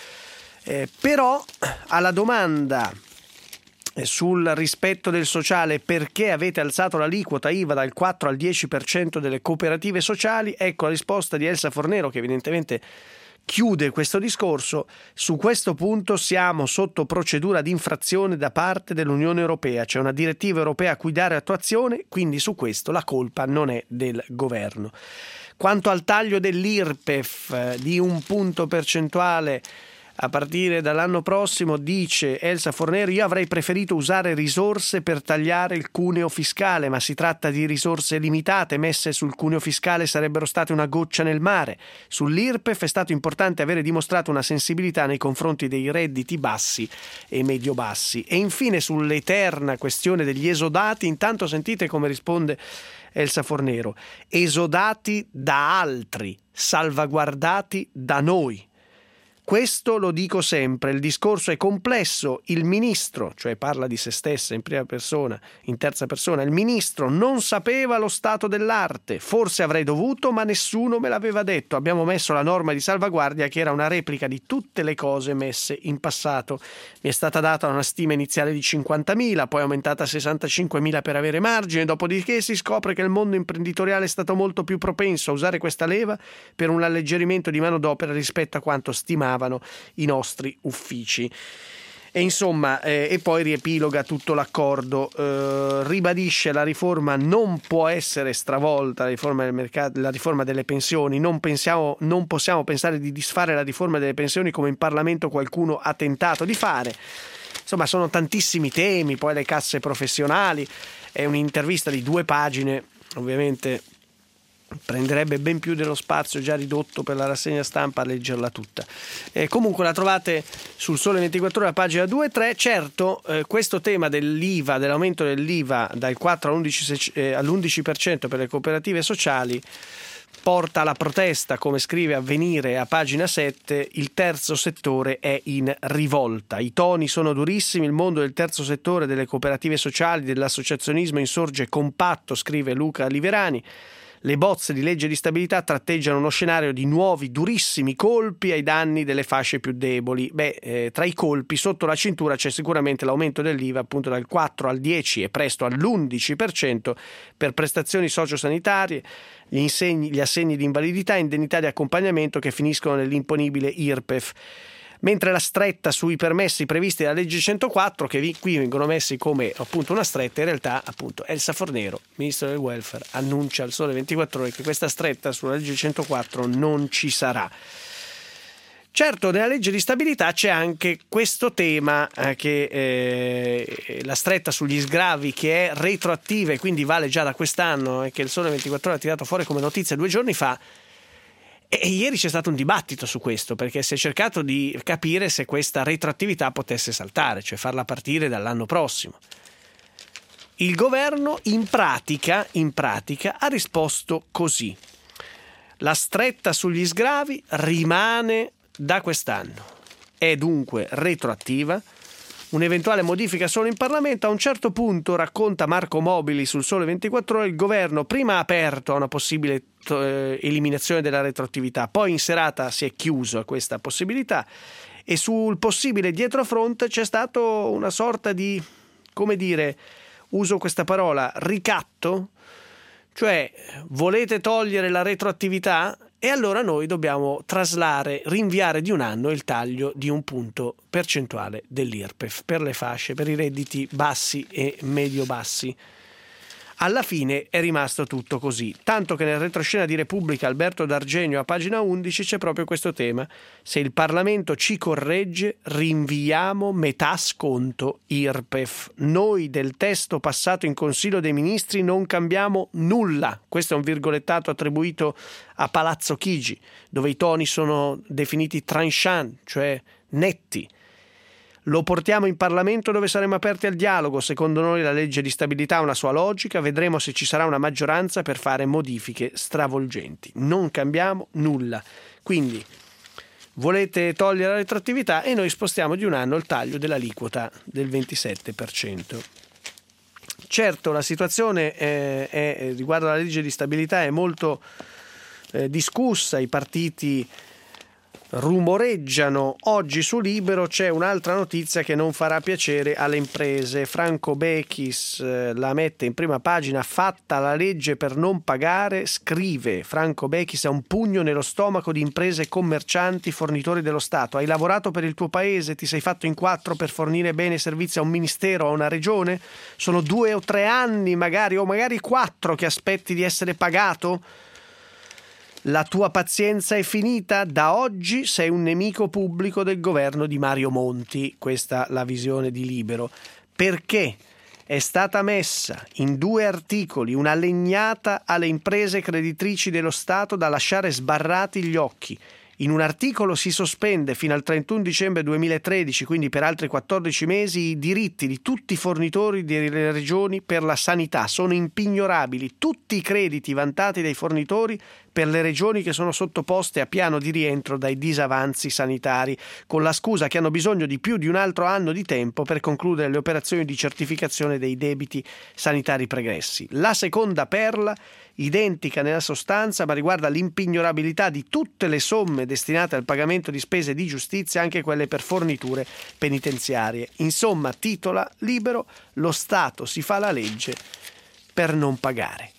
Però alla domanda sul rispetto del sociale, perché avete alzato l'aliquota IVA dal 4 al 10% delle cooperative sociali, ecco la risposta di Elsa Fornero, che evidentemente chiude questo discorso. Su questo punto siamo sotto procedura di infrazione da parte dell'Unione Europea, c'è una direttiva europea a cui dare attuazione, quindi su questo la colpa non è del governo. Quanto al taglio dell'IRPEF di 1 punto percentuale a partire dall'anno prossimo, dice Elsa Fornero, io avrei preferito usare risorse per tagliare il cuneo fiscale, ma si tratta di risorse limitate, messe sul cuneo fiscale sarebbero state una goccia nel mare. Sull'IRPEF è stato importante avere dimostrato una sensibilità nei confronti dei redditi bassi e medio-bassi. E infine sull'eterna questione degli esodati, intanto sentite come risponde Elsa Fornero: esodati da altri, salvaguardati da noi. Questo lo dico sempre, il discorso è complesso, il ministro, cioè parla di se stessa in prima persona, in terza persona, il ministro non sapeva lo stato dell'arte, forse avrei dovuto, ma nessuno me l'aveva detto, abbiamo messo la norma di salvaguardia che era una replica di tutte le cose messe in passato, mi è stata data una stima iniziale di 50.000, poi aumentata a 65.000 per avere margine, dopodiché si scopre che il mondo imprenditoriale è stato molto più propenso a usare questa leva per un alleggerimento di manodopera rispetto a quanto stimavano i nostri uffici. E insomma, e poi riepiloga tutto l'accordo, ribadisce la riforma non può essere stravolta, la riforma del mercato, la riforma delle pensioni, non possiamo pensare di disfare la riforma delle pensioni come in Parlamento qualcuno ha tentato di fare. Insomma, sono tantissimi temi, poi le casse professionali, è un'intervista di 2 pagine, ovviamente prenderebbe ben più dello spazio già ridotto per la rassegna stampa a leggerla tutta. Comunque la trovate sul Sole 24 Ore a pagina 2 e 3. Certo, questo tema dell'IVA, dell'aumento dell'IVA dal 4 all'11% per le cooperative sociali porta alla protesta, come scrive Avvenire a pagina 7, il terzo settore è in rivolta. I toni sono durissimi, il mondo del terzo settore, delle cooperative sociali, dell'associazionismo insorge compatto, scrive Luca Liverani. Le bozze di legge di stabilità tratteggiano uno scenario di nuovi durissimi colpi ai danni delle fasce più deboli. Tra i colpi sotto la cintura c'è sicuramente l'aumento dell'IVA appunto dal 4 al 10 e presto all'11% per prestazioni sociosanitarie, gli assegni di invalidità e indennità di accompagnamento che finiscono nell'imponibile IRPEF. Mentre la stretta sui permessi previsti dalla legge 104, che qui vengono messi come appunto una stretta, in realtà appunto Elsa Fornero, ministro del welfare, annuncia al Sole 24 Ore che questa stretta sulla legge 104 non ci sarà. Certo, nella legge di stabilità c'è anche questo tema che la stretta sugli sgravi, che è retroattiva e quindi vale già da quest'anno e che il Sole 24 Ore ha tirato fuori come notizia 2 giorni fa. E ieri c'è stato un dibattito su questo, perché si è cercato di capire se questa retroattività potesse saltare, cioè farla partire dall'anno prossimo. Il governo in pratica ha risposto così: la stretta sugli sgravi rimane da quest'anno, è dunque retroattiva. Un'eventuale modifica solo in Parlamento. A un certo punto, racconta Marco Mobili sul Sole 24 Ore, il governo prima ha aperto a una possibile eliminazione della retroattività, poi in serata si è chiuso a questa possibilità e sul possibile dietrofront c'è stato una sorta di, come dire, uso questa parola, ricatto, cioè volete togliere la retroattività? E allora noi dobbiamo traslare, rinviare di 1 anno il taglio di 1 punto percentuale dell'IRPEF per le fasce, per i redditi bassi e medio-bassi. Alla fine è rimasto tutto così, tanto che nel retroscena di Repubblica Alberto D'Argenio a pagina 11 c'è proprio questo tema: se il Parlamento ci corregge rinviamo metà sconto IRPEF, noi del testo passato in Consiglio dei Ministri non cambiamo nulla. Questo è un virgolettato attribuito a Palazzo Chigi, dove i toni sono definiti tranchant, cioè netti. Lo portiamo in Parlamento dove saremo aperti al dialogo. Secondo noi la legge di stabilità ha una sua logica, vedremo se ci sarà una maggioranza per fare modifiche stravolgenti. Non cambiamo nulla. Quindi volete togliere la retroattività e noi spostiamo di un anno il taglio dell'aliquota del 27%. Certo, la situazione riguardo alla legge di stabilità è molto discussa, i partiti rumoreggiano. Oggi su Libero c'è un'altra notizia che non farà piacere alle imprese. Franco Bechis la mette in prima pagina: fatta la legge per non pagare, scrive Franco Bechis, è un pugno nello stomaco di imprese, commercianti, fornitori dello Stato. Hai lavorato per il tuo paese, ti sei fatto in 4 per fornire bene e servizi a un ministero, a una regione? Sono 2 o 3 anni magari, o magari 4 che aspetti di essere pagato? La tua pazienza è finita, da oggi sei un nemico pubblico del governo di Mario Monti. Questa la visione di Libero. Perché è stata messa in 2 articoli una legnata alle imprese creditrici dello Stato da lasciare sbarrati gli occhi. In un articolo si sospende fino al 31 dicembre 2013, quindi per altri 14 mesi, i diritti di tutti i fornitori delle regioni per la sanità. Sono impignorabili tutti i crediti vantati dai fornitori per le regioni che sono sottoposte a piano di rientro dai disavanzi sanitari, con la scusa che hanno bisogno di più di un altro anno di tempo per concludere le operazioni di certificazione dei debiti sanitari pregressi. La seconda perla, identica nella sostanza, ma riguarda l'impignorabilità di tutte le somme destinate al pagamento di spese di giustizia, anche quelle per forniture penitenziarie. Insomma, titola Libero: lo Stato si fa la legge per non pagare.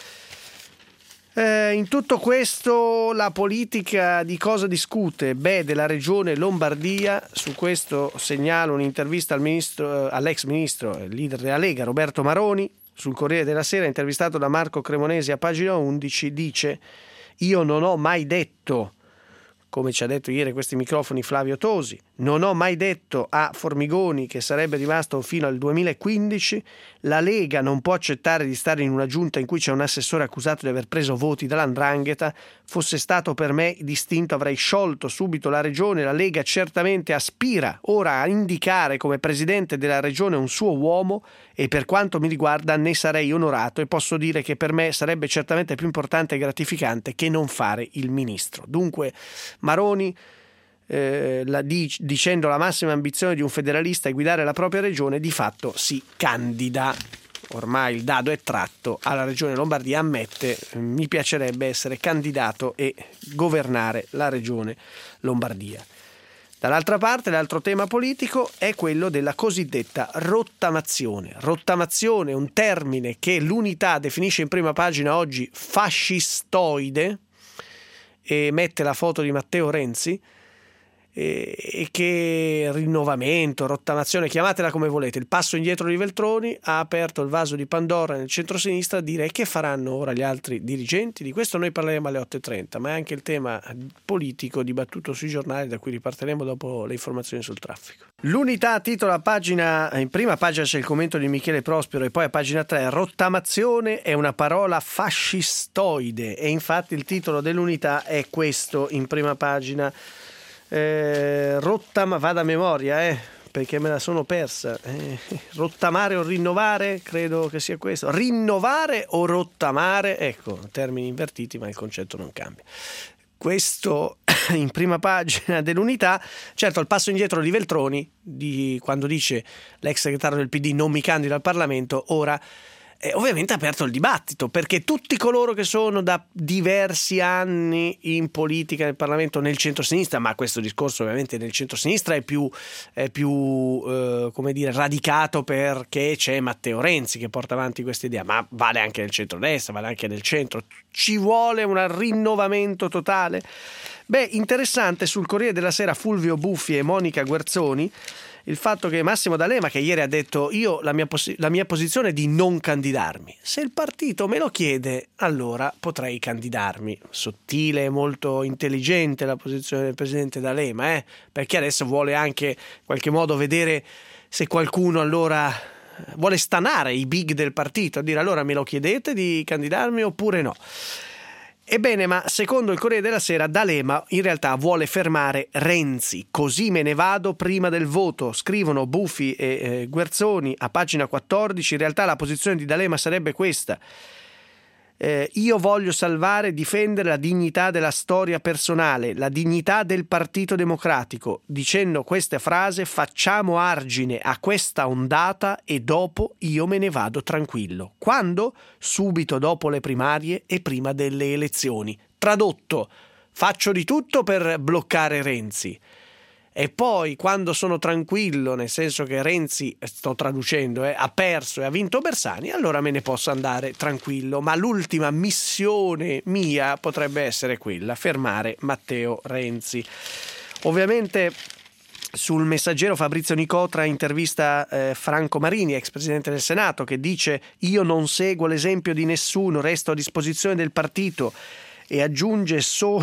In tutto questo la politica di cosa discute? Della regione Lombardia. Su questo segnalo un'intervista all'ex ministro, leader della Lega, Roberto Maroni. Sul Corriere della Sera, intervistato da Marco Cremonesi a pagina 11, dice: io non ho mai detto, come ci ha detto ieri a questi microfoni Flavio Tosi, non ho mai detto a Formigoni che sarebbe rimasto fino al 2015. La Lega non può accettare di stare in una giunta in cui c'è un assessore accusato di aver preso voti dall''ndrangheta. Fosse stato per me distinto avrei sciolto subito la regione. La Lega certamente aspira ora a indicare come presidente della regione un suo uomo, e per quanto mi riguarda ne sarei onorato, e posso dire che per me sarebbe certamente più importante e gratificante che non fare il ministro. Dunque Maroni, dicendo la massima ambizione di un federalista è guidare la propria regione, di fatto si candida. Ormai il dado è tratto alla regione Lombardia, ammette: mi piacerebbe essere candidato e governare la regione Lombardia. Dall'altra parte, l'altro tema politico è quello della cosiddetta rottamazione. Rottamazione, un termine che l'Unità definisce in prima pagina oggi fascistoide, e mette la foto di Matteo Renzi, e che rinnovamento, rottamazione, chiamatela come volete, il passo indietro di Veltroni ha aperto il vaso di Pandora nel centro-sinistra. Dire che faranno ora gli altri dirigenti, di questo noi parleremo alle 8.30, ma è anche il tema politico dibattuto sui giornali, da cui ripartiremo dopo le informazioni sul traffico. L'Unità titola in prima pagina c'è il commento di Michele Prospero, e poi a pagina 3: rottamazione è una parola fascistoide, e infatti il titolo dell'Unità è questo in prima pagina. Vada a memoria, perché me la sono persa. Rottamare o rinnovare, credo che sia questo. Rinnovare o rottamare, ecco, termini invertiti, ma il concetto non cambia. Questo in prima pagina dell'Unità. Certo, il passo indietro di Veltroni, quando dice l'ex segretario del PD non mi candido al Parlamento, ora ovviamente ha aperto il dibattito, perché tutti coloro che sono da diversi anni in politica, nel Parlamento, nel centro-sinistra, ma questo discorso ovviamente nel centro-sinistra è più come dire, radicato, perché c'è Matteo Renzi che porta avanti questa idea, ma vale anche nel centro-destra, vale anche nel centro. Ci vuole un rinnovamento totale? Interessante sul Corriere della Sera Fulvio Buffi e Monica Guerzoni il fatto che Massimo D'Alema, che ieri ha detto: io la mia posizione è di non candidarmi, se il partito me lo chiede allora potrei candidarmi. Sottile e molto intelligente la posizione del presidente D'Alema, perché adesso vuole anche in qualche modo vedere se qualcuno allora vuole stanare i big del partito, a dire: allora me lo chiedete di candidarmi oppure no. Ebbene, ma secondo il Corriere della Sera, D'Alema in realtà vuole fermare Renzi. Così me ne vado prima del voto, scrivono Bufi e Guerzoni a pagina 14. In realtà la posizione di D'Alema sarebbe questa: io voglio salvare e difendere la dignità della storia personale, la dignità del Partito Democratico. Dicendo questa frase facciamo argine a questa ondata e dopo io me ne vado tranquillo. Quando? Subito dopo le primarie e prima delle elezioni. Tradotto: faccio di tutto per bloccare Renzi. E poi, quando sono tranquillo, nel senso che Renzi, sto traducendo, ha perso e ha vinto Bersani, allora me ne posso andare tranquillo. Ma l'ultima missione mia potrebbe essere quella: fermare Matteo Renzi. Ovviamente sul Messaggero Fabrizio Nicotra intervista Franco Marini, ex presidente del Senato, che dice: io non seguo l'esempio di nessuno, resto a disposizione del partito. E aggiunge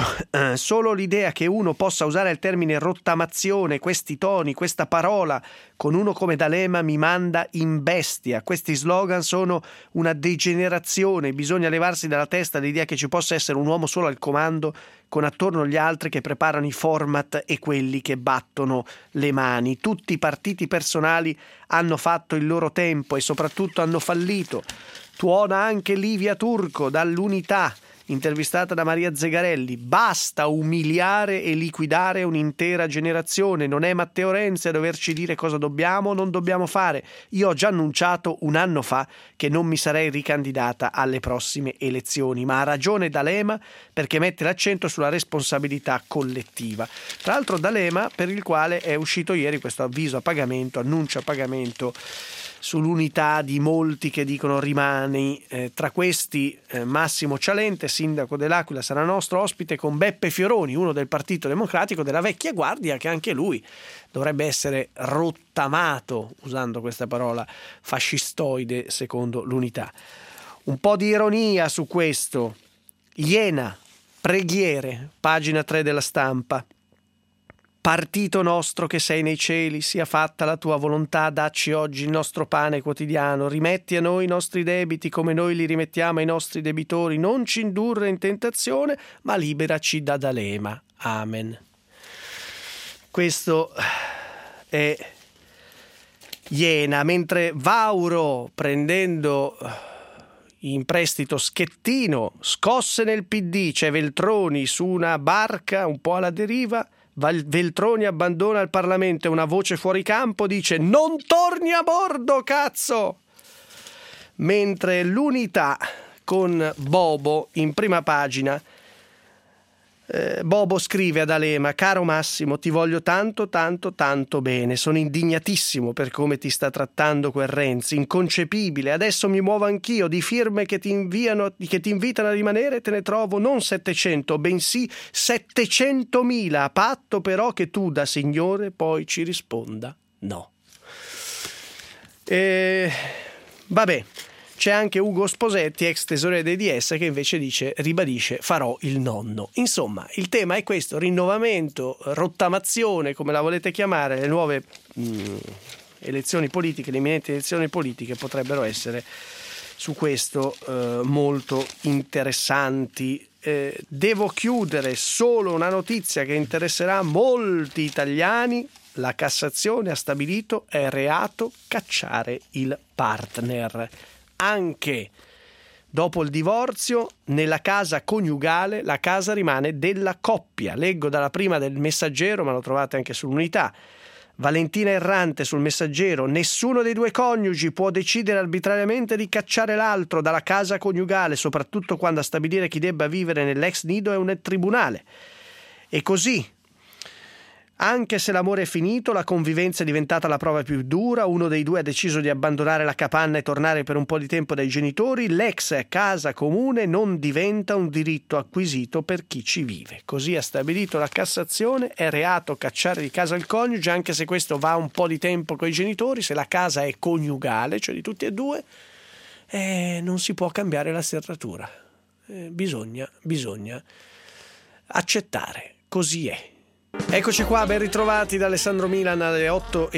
solo l'idea che uno possa usare il termine rottamazione, questi toni, questa parola, con uno come D'Alema mi manda in bestia. Questi slogan sono una degenerazione, bisogna levarsi dalla testa l'idea che ci possa essere un uomo solo al comando, con attorno gli altri che preparano i format e quelli che battono le mani. Tutti i partiti personali hanno fatto il loro tempo e soprattutto hanno fallito. Tuona anche Livia Turco dall'Unità, intervistata da Maria Zegarelli: basta umiliare e liquidare un'intera generazione, non è Matteo Renzi a doverci dire cosa dobbiamo o non dobbiamo fare. Io ho già annunciato un anno fa che non mi sarei ricandidata alle prossime elezioni, ma ha ragione D'Alema perché mette l'accento sulla responsabilità collettiva. Tra l'altro D'Alema, per il quale è uscito ieri questo avviso a pagamento, annuncio a pagamento sull'Unità di molti che dicono rimani, tra questi Massimo Cialente, sindaco dell'Aquila, sarà nostro ospite, con Beppe Fioroni, uno del Partito Democratico della vecchia guardia, che anche lui dovrebbe essere rottamato, usando questa parola fascistoide secondo l'Unità. Un po' di ironia su questo. Iena, preghiere, pagina 3 della Stampa. Partito nostro che sei nei cieli, sia fatta la tua volontà, dacci oggi il nostro pane quotidiano, rimetti a noi i nostri debiti come noi li rimettiamo ai nostri debitori, non ci indurre in tentazione, ma liberaci da D'Alema. Amen. Questo è Iena, mentre Vauro, prendendo in prestito Schettino, scosse nel PD, c'è Veltroni su una barca un po' alla deriva. Veltroni abbandona il Parlamento e una voce fuori campo dice: non torni a bordo, cazzo! Mentre l'Unità con Bobo in prima pagina, Bobo scrive ad D'Alema: caro Massimo, ti voglio tanto tanto tanto bene, sono indignatissimo per come ti sta trattando quel Renzi, inconcepibile, adesso mi muovo anch'io, di firme che ti invitano a rimanere te ne trovo non 700 bensì 700.000, a patto però che tu da signore poi ci risponda no. Vabbè, c'è anche Ugo Sposetti, ex tesoriere dei DS, che invece ribadisce: farò il nonno. Insomma, il tema è questo: rinnovamento, rottamazione, come la volete chiamare, le nuove elezioni politiche, le imminenti elezioni politiche potrebbero essere su questo molto interessanti. Devo chiudere solo una notizia che interesserà molti italiani. La Cassazione ha stabilito è reato cacciare il partner. Anche dopo il divorzio, nella casa coniugale la casa rimane della coppia. Leggo dalla prima del Messaggero, ma lo trovate anche sull'Unità. Valentina Errante sul Messaggero: nessuno dei due coniugi può decidere arbitrariamente di cacciare l'altro dalla casa coniugale, soprattutto quando a stabilire chi debba vivere nell'ex nido è un tribunale. E così, anche se l'amore è finito, la convivenza è diventata la prova più dura, uno dei due ha deciso di abbandonare la capanna e tornare per un po' di tempo dai genitori, l'ex casa comune non diventa un diritto acquisito per chi ci vive. Così ha stabilito la Cassazione, è reato cacciare di casa il coniuge, anche se questo va un po' di tempo coi genitori, se la casa è coniugale, cioè di tutti e due, non si può cambiare la serratura. Bisogna accettare, così è. Eccoci qua, ben ritrovati da Alessandro Milan alle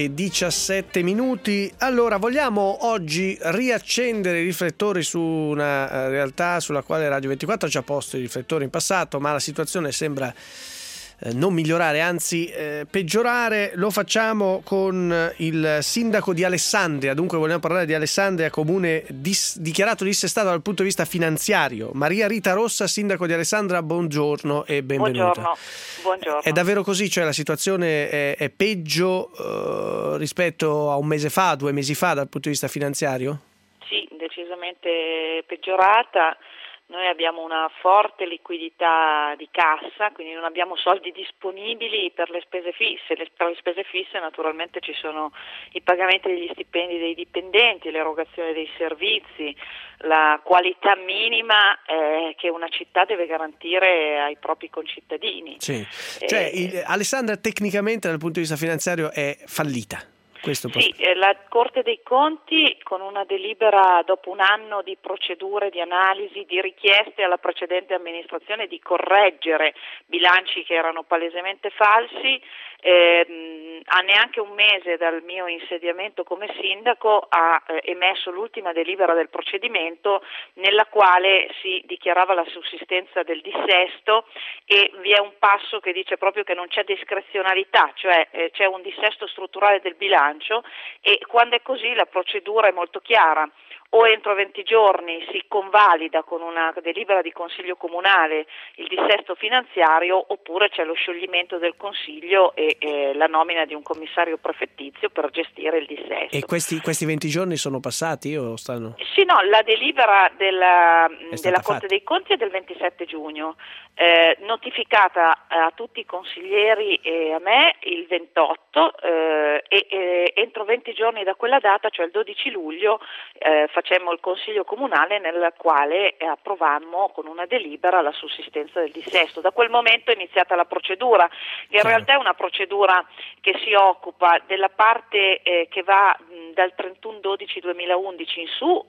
8:17. Allora, vogliamo oggi riaccendere i riflettori su una realtà sulla quale Radio 24 ha già posto i riflettori in passato, ma la situazione sembra non migliorare, anzi peggiorare. Lo facciamo con il sindaco di Alessandria. Dunque vogliamo parlare di Alessandria, comune dichiarato dissestato dal punto di vista finanziario. Maria Rita Rossa, sindaco di Alessandria, buongiorno e benvenuta. Buongiorno. È davvero così? Cioè la situazione è peggio rispetto a un mese fa, 2 mesi fa dal punto di vista finanziario? Sì, decisamente peggiorata. Noi abbiamo una forte liquidità di cassa, quindi non abbiamo soldi disponibili per le spese fisse. Tra le spese fisse naturalmente ci sono i pagamenti degli stipendi dei dipendenti, l'erogazione dei servizi, la qualità minima che una città deve garantire ai propri concittadini. Sì. Cioè Alessandria tecnicamente dal punto di vista finanziario è fallita. Sì, la Corte dei Conti, con una delibera dopo un anno di procedure, di analisi, di richieste alla precedente amministrazione di correggere bilanci che erano palesemente falsi, a neanche un mese dal mio insediamento come sindaco ha emesso l'ultima delibera del procedimento, nella quale si dichiarava la sussistenza del dissesto, e vi è un passo che dice proprio che non c'è discrezionalità, cioè c'è un dissesto strutturale del bilancio, e quando è così la procedura è molto chiara: o entro 20 giorni si convalida con una delibera di consiglio comunale il dissesto finanziario, oppure c'è lo scioglimento del consiglio e la nomina di un commissario prefettizio per gestire il dissesto. E questi 20 giorni sono passati o stanno? Sì, no, la delibera della Corte dei Conti è del 27 giugno, notificata a tutti i consiglieri e a me il 28, e entro 20 giorni da quella data, cioè il 12 luglio, facemmo il consiglio comunale nel quale approvammo con una delibera la sussistenza del dissesto. Da quel momento è iniziata la procedura, che in realtà è una procedura che si occupa della parte che va dal 31/12/2011 in su,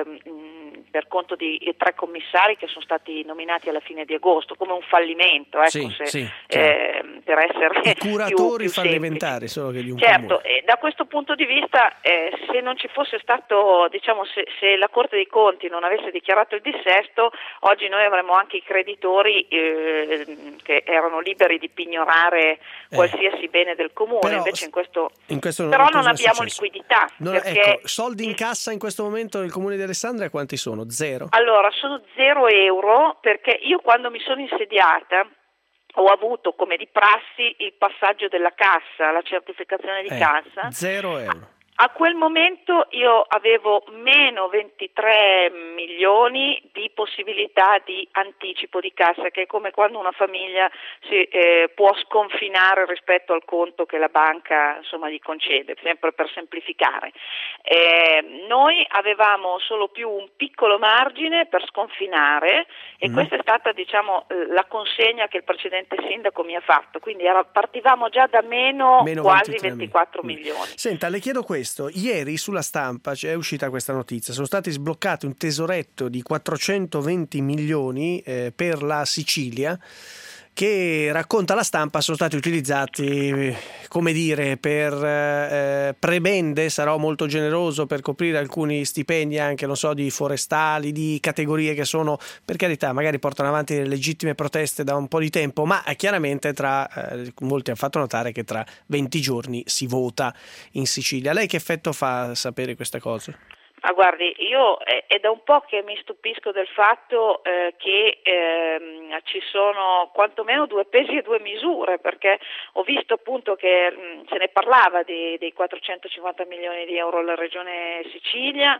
per conto di 3 commissari che sono stati nominati alla fine di agosto, come un fallimento, ecco, per essere i curatori più fallimentari, solo che di un certo, da questo punto di vista, se non ci fosse stato, diciamo, se la Corte dei Conti non avesse dichiarato il dissesto, oggi noi avremmo anche i creditori che erano liberi di pignorare qualsiasi bene del comune. Però, invece in questo però non abbiamo liquidità. Ecco, soldi in cassa in questo momento nel comune di Alessandria quanti sono? 0? Allora, sono 0 euro, perché io quando mi sono insediata ho avuto come di prassi il passaggio della cassa, la certificazione di cassa. 0 euro. A quel momento io avevo meno 23 milioni di possibilità di anticipo di cassa, che è come quando una famiglia si può sconfinare rispetto al conto che la banca, insomma, gli concede, sempre per semplificare. Noi avevamo solo più un piccolo margine per sconfinare, e questa è stata, diciamo, la consegna che il precedente sindaco mi ha fatto, quindi partivamo già da meno quasi 24 milioni. Senta, le chiedo questo. Ieri sulla stampa è uscita questa notizia: sono stati sbloccati un tesoretto di 420 milioni per la Sicilia, che racconta la stampa sono stati utilizzati, come dire, per prebende, sarò molto generoso, per coprire alcuni stipendi anche, non so, di forestali, di categorie che sono, per carità, magari portano avanti delle legittime proteste da un po' di tempo, ma chiaramente molti hanno fatto notare che tra 20 giorni si vota in Sicilia. Lei che effetto fa sapere queste cose? Ma guardi, io è da un po' che mi stupisco del fatto che ci sono quantomeno 2 pesi e 2 misure, perché ho visto appunto che se ne parlava dei 450 milioni di euro alla Regione Sicilia,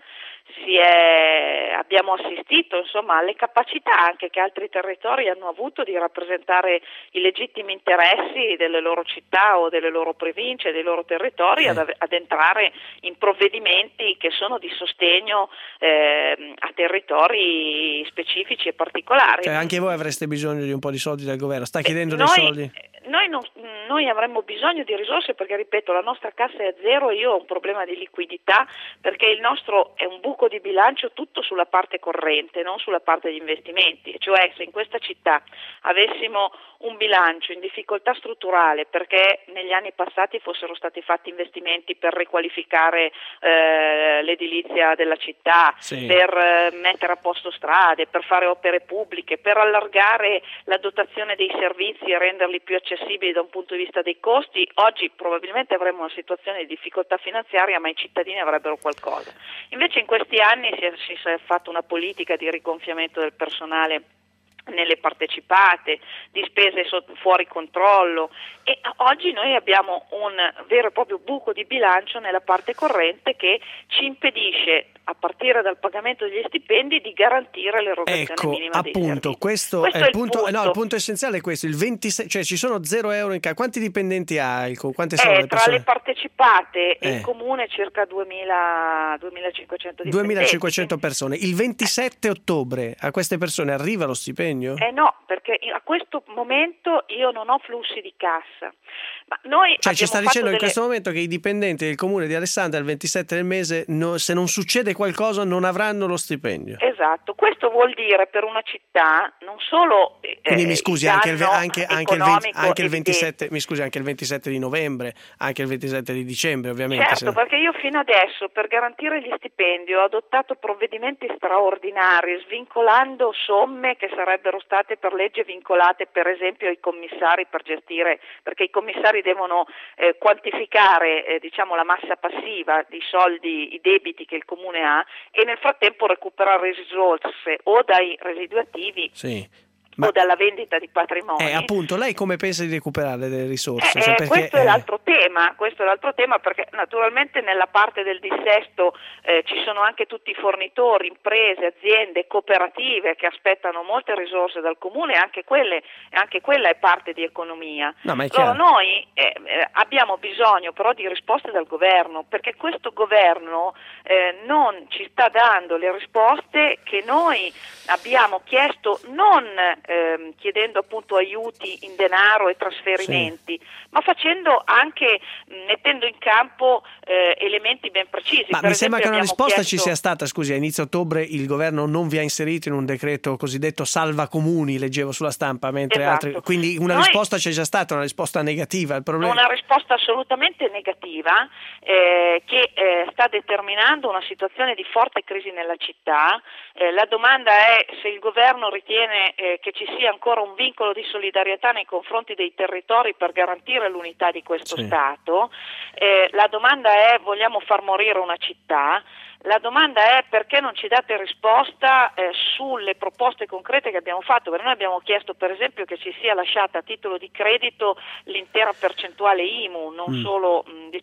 abbiamo assistito, insomma, alle capacità anche che altri territori hanno avuto di rappresentare i legittimi interessi delle loro città o delle loro province, dei loro territori, ad entrare in provvedimenti che sono di sostegno a territori specifici e particolari. Cioè, anche voi avreste bisogno di un po' di soldi dal governo? Sta chiedendo dei soldi? Noi avremmo bisogno di risorse, perché, ripeto, la nostra cassa è a 0, io ho un problema di liquidità, perché il nostro è un buco di bilancio tutto sulla parte corrente, non sulla parte di investimenti. Cioè, se in questa città avessimo un bilancio in difficoltà strutturale perché negli anni passati fossero stati fatti investimenti per riqualificare l'edilizia della città, per mettere a posto strade, per fare opere pubbliche, per allargare la dotazione dei servizi e renderli più accessibili da un punto di vista dei costi, oggi probabilmente avremmo una situazione di difficoltà finanziaria, ma i cittadini avrebbero qualcosa. Invece in questi anni si è fatta una politica di rigonfiamento del personale nelle partecipate, di spese fuori controllo, e oggi noi abbiamo un vero e proprio buco di bilancio nella parte corrente che ci impedisce, a partire dal pagamento degli stipendi, di garantire l'erogazione minima dei servizi. Questo è il punto. No, il punto essenziale è questo, il 26, cioè ci sono 0 euro in casa. Quanti dipendenti ha? Quante sono le persone? Tra le partecipate e il comune circa 2.500 dipendenti. 2.500 persone. Il 27 ottobre a queste persone arriva lo stipendio? No, perché a questo momento io non ho flussi di cassa. Ma noi ci sta dicendo in questo momento che i dipendenti del comune di Alessandria il 27 del mese, se non succede qualcosa, non avranno lo stipendio. Esatto, questo vuol dire per una città non solo quindi mi scusi anche il 27, mi scusi anche il 27 di novembre, anche il 27 di dicembre ovviamente. Certo, perché io fino adesso per garantire gli stipendi ho adottato provvedimenti straordinari, svincolando somme che sarebbero state per legge vincolate per esempio ai commissari per gestire, perché i commissari devono quantificare la massa passiva di soldi, i debiti che il comune ha, e nel frattempo recuperare risorse o dai residui attivi o dalla vendita di patrimoni. Appunto, lei come pensa di recuperare delle risorse? Questo è l'altro tema, perché naturalmente nella parte del dissesto ci sono anche tutti i fornitori, imprese, aziende, cooperative che aspettano molte risorse dal comune, anche quella è parte di economia. No, ma è allora noi abbiamo bisogno però di risposte dal governo, perché questo governo non ci sta dando le risposte che noi abbiamo chiesto, non chiedendo appunto aiuti in denaro e trasferimenti, ma facendo anche, mettendo in campo elementi ben precisi. Ma mi sembra che una risposta ci sia stata, scusi, a inizio ottobre il governo non vi ha inserito in un decreto cosiddetto salva comuni, leggevo sulla stampa, mentre altri, quindi risposta c'è già stata, una risposta negativa al problema. Una risposta assolutamente negativa che sta determinando una situazione di forte crisi nella città. La domanda è se il governo ritiene che ci sia ancora un vincolo di solidarietà nei confronti dei territori per garantire l'unità di questo Stato. La domanda è: vogliamo far morire una città? La domanda è: perché non ci date risposta sulle proposte concrete che abbiamo fatto? Perché noi abbiamo chiesto per esempio che ci sia lasciata a titolo di credito l'intera percentuale IMU, non solo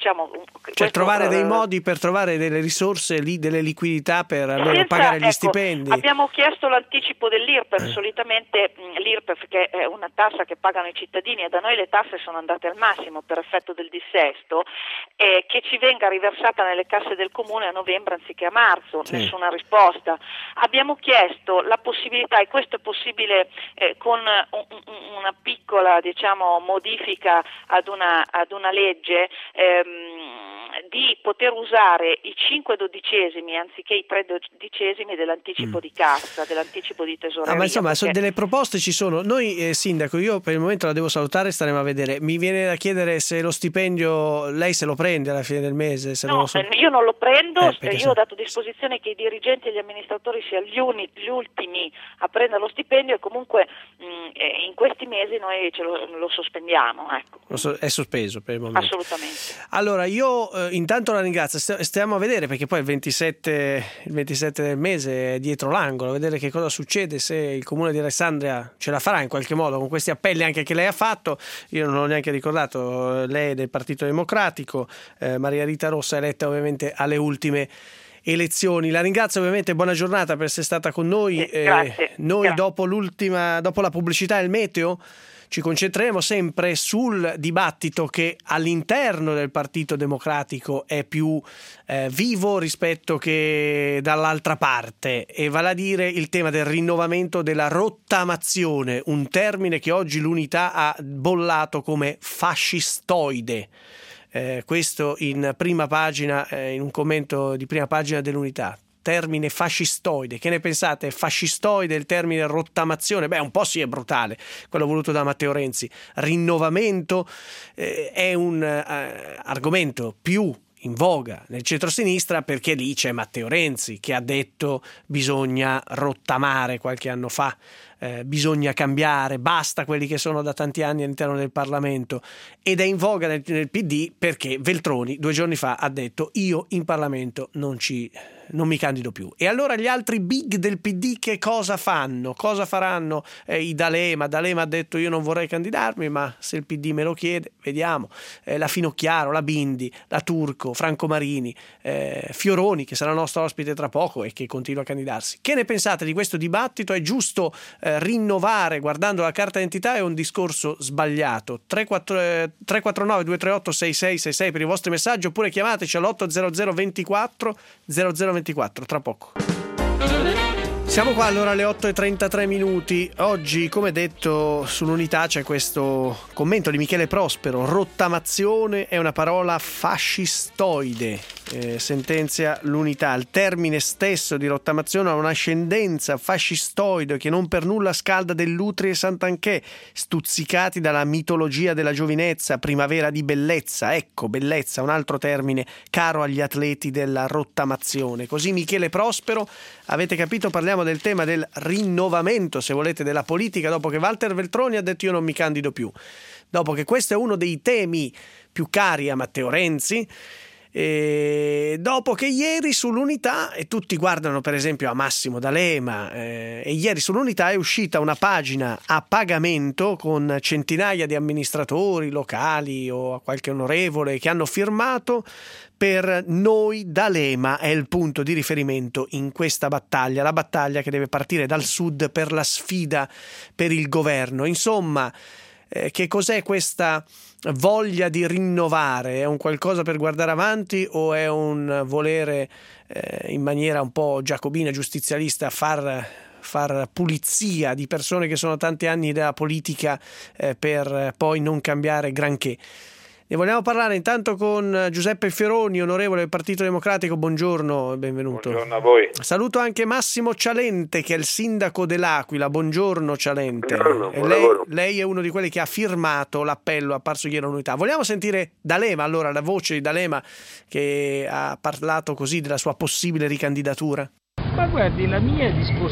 trovare dei modi per trovare delle risorse, delle liquidità per pagare gli stipendi. Abbiamo chiesto l'anticipo dell'IRPEF, solitamente l'IRPEF che è una tassa che pagano i cittadini, e da noi le tasse sono andate al massimo per effetto del dissesto, che ci venga riversata nelle casse del comune a novembre anziché a marzo. Nessuna risposta. Abbiamo chiesto la possibilità, e questo è possibile con una piccola modifica ad una legge, di poter usare i 5 dodicesimi anziché i 3 dodicesimi dell'anticipo di cassa, dell'anticipo di tesoreria. Ma insomma, delle proposte ci sono. Noi, sindaco, io per il momento la devo salutare, staremo a vedere. Mi viene da chiedere se lo stipendio lei se lo prende alla fine del mese. Io non lo prendo, io ho dato disposizione che i dirigenti e gli amministratori siano gli ultimi a prendere lo stipendio, e comunque in questi mesi noi lo sospendiamo. È sospeso per il momento. Assolutamente. Allora io intanto la ringrazio, stiamo a vedere, perché poi il 27 del mese è dietro l'angolo, a vedere che cosa succede, se il comune di Alessandria ce la farà in qualche modo con questi appelli anche che lei ha fatto. Io non l'ho neanche ricordato, lei è del Partito Democratico, Maria Rita Rossa eletta ovviamente alle ultime elezioni. La ringrazio ovviamente, buona giornata per essere stata con noi. Grazie. Noi dopo la pubblicità e il meteo ci concentreremo sempre sul dibattito che all'interno del Partito Democratico è più vivo rispetto che dall'altra parte, e vale a dire il tema del rinnovamento della rottamazione, un termine che oggi l'Unità ha bollato come fascistoide. Questo in prima pagina, in un commento di prima pagina dell'Unità. termine fascistoide. Che ne pensate? Fascistoide, il termine rottamazione? Beh, un po' sì, è brutale, quello voluto da Matteo Renzi. Rinnovamento è un argomento più in voga nel centrosinistra perché lì c'è Matteo Renzi che ha detto bisogna rottamare qualche anno fa, bisogna cambiare, basta quelli che sono da tanti anni all'interno del Parlamento, ed è in voga nel PD perché Veltroni 2 giorni fa ha detto io in Parlamento non mi candido più. E allora gli altri big del PD che cosa fanno? Cosa faranno? I D'Alema ha detto io non vorrei candidarmi, ma se il PD me lo chiede, vediamo. La Finocchiaro, la Bindi, la Turco, Franco Marini, Fioroni, che sarà nostro ospite tra poco e che continua a candidarsi. Che ne pensate di questo dibattito? È giusto rinnovare guardando la carta d'identità? È un discorso sbagliato? 349 238 6666 per i vostri messaggi, oppure chiamateci all'800 24 0024 tra poco. Siamo qua allora alle 8:33. Oggi, come detto, sull'Unità c'è questo commento di Michele Prospero: rottamazione è una parola fascistoide, sentenzia l'Unità. Il termine stesso di rottamazione ha un'ascendenza fascistoide che non per nulla scalda dell'Utri e Sant'Anché, stuzzicati dalla mitologia della giovinezza, primavera di bellezza. Ecco, bellezza, un altro termine caro agli atleti della rottamazione. Così Michele Prospero, avete capito, parliamo del tema del rinnovamento, se volete, della politica, dopo che Walter Veltroni ha detto io non mi candido più, dopo che questo è uno dei temi più cari a Matteo Renzi, e dopo che ieri sull'Unità, e tutti guardano per esempio a Massimo D'Alema, e ieri sull'Unità è uscita una pagina a pagamento con centinaia di amministratori locali o qualche onorevole che hanno firmato: per noi D'Alema è il punto di riferimento in questa battaglia, la battaglia che deve partire dal sud per la sfida per il governo. Insomma, che cos'è questa voglia di rinnovare? È un qualcosa per guardare avanti o è un volere in maniera un po' giacobina, giustizialista, far pulizia di persone che sono tanti anni della politica per poi non cambiare granché? Ne vogliamo parlare intanto con Giuseppe Fioroni, onorevole del Partito Democratico. Buongiorno e benvenuto. Buongiorno a voi. Saluto anche Massimo Cialente, che è il sindaco dell'Aquila. Buongiorno Cialente. Buongiorno, lei è uno di quelli che ha firmato l'appello apparso ieri all'Unità. Vogliamo sentire D'Alema, allora, la voce di D'Alema che ha parlato così della sua possibile ricandidatura? Ma guardi, la mia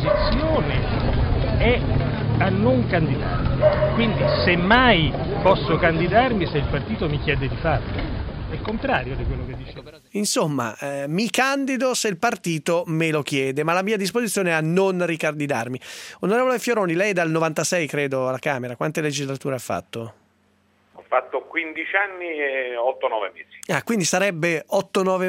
disposizione è a non candidarmi, quindi semmai posso candidarmi se il partito mi chiede di farlo. È il contrario di quello che dicevo. Insomma, mi candido se il partito me lo chiede, ma la mia disposizione è a non ricandidarmi. Onorevole Fioroni, lei è dal 96 credo alla Camera, quante legislature ha fatto? Ho fatto 15 anni e 8-9 mesi. Quindi sarebbe 8-9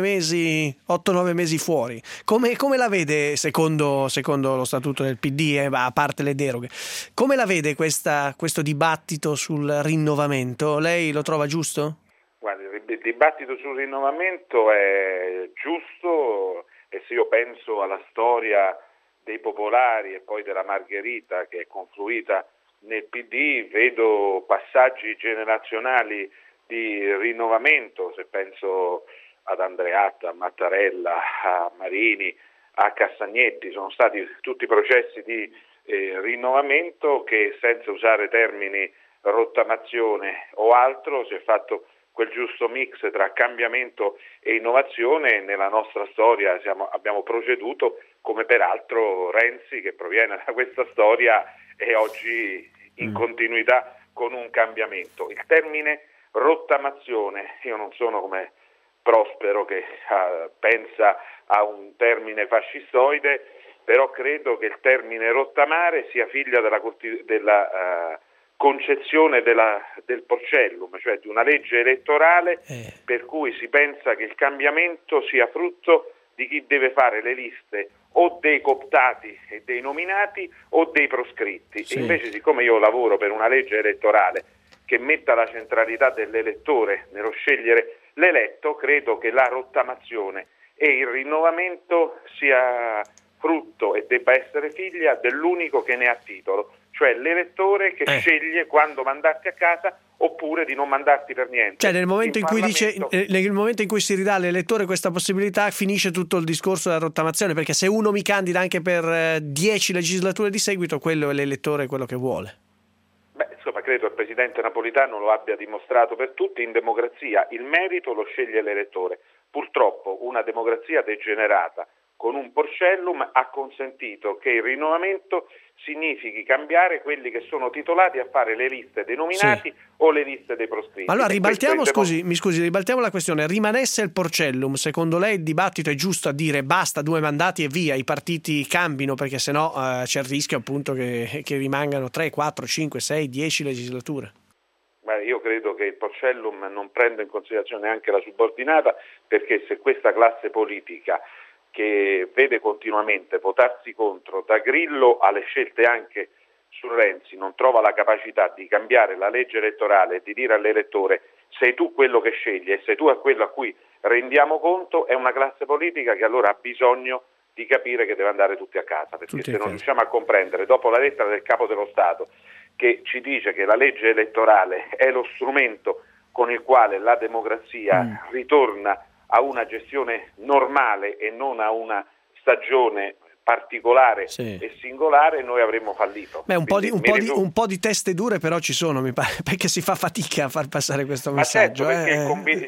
mesi fuori. Come la vede secondo lo statuto del PD, a parte le deroghe? Come la vede questo dibattito sul rinnovamento? Lei lo trova giusto? Guarda, il dibattito sul rinnovamento è giusto, e se io penso alla storia dei popolari e poi della Margherita che è confluita nel PD, vedo passaggi generazionali di rinnovamento, se penso ad Andreatta, a Mattarella, a Marini, a Castagnetti, sono stati tutti processi di rinnovamento che, senza usare termini rottamazione o altro, si è fatto quel giusto mix tra cambiamento e innovazione. Nella nostra storia abbiamo proceduto, come peraltro Renzi, che proviene da questa storia, è oggi in continuità con un cambiamento. Il termine rottamazione, io non sono come Prospero che pensa a un termine fascistoide, però credo che il termine rottamare sia figlia della concezione del Porcellum, cioè di una legge elettorale per cui si pensa che il cambiamento sia frutto di chi deve fare le liste o dei cooptati e dei nominati o dei proscritti. Sì. E invece, siccome io lavoro per una legge elettorale che metta la centralità dell'elettore nello scegliere l'eletto, credo che la rottamazione e il rinnovamento sia frutto e debba essere figlia dell'unico che ne ha titolo, cioè l'elettore che sceglie quando mandarti a casa oppure di non mandarti per niente. Cioè nel momento in cui nel momento in cui si ridà all'elettore questa possibilità, finisce tutto il discorso della rottamazione, perché se uno mi candida anche per 10 legislature di seguito, quello è l'elettore quello che vuole. Insomma, credo il presidente Napolitano lo abbia dimostrato per tutti. In democrazia il merito lo sceglie l'elettore. Purtroppo una democrazia degenerata con un porcellum ha consentito che il rinnovamento significhi cambiare quelli che sono titolati a fare le liste dei nominati o le liste dei proscritti. Ma allora ribaltiamo, ribaltiamo la questione. Rimanesse il porcellum, secondo lei il dibattito è giusto a dire basta 2 mandati e via, i partiti cambino, perché sennò c'è il rischio appunto che rimangano 3, 4, 5, 6, 10 legislature? Io credo che il porcellum non prenda in considerazione neanche la subordinata, perché se questa classe politica che vede continuamente votarsi contro da Grillo alle scelte anche su Renzi non trova la capacità di cambiare la legge elettorale e di dire all'elettore sei tu quello che scegli e sei tu quello a cui rendiamo conto, è una classe politica che allora ha bisogno di capire che deve andare tutti a casa, perché se non riusciamo a comprendere, dopo la lettera del Capo dello Stato che ci dice che la legge elettorale è lo strumento con il quale la democrazia ritorna a una gestione normale e non a una stagione particolare e singolare, noi avremmo fallito. Un po' di teste dure però ci sono, mi pare, perché si fa fatica a far passare questo messaggio. Certo, perché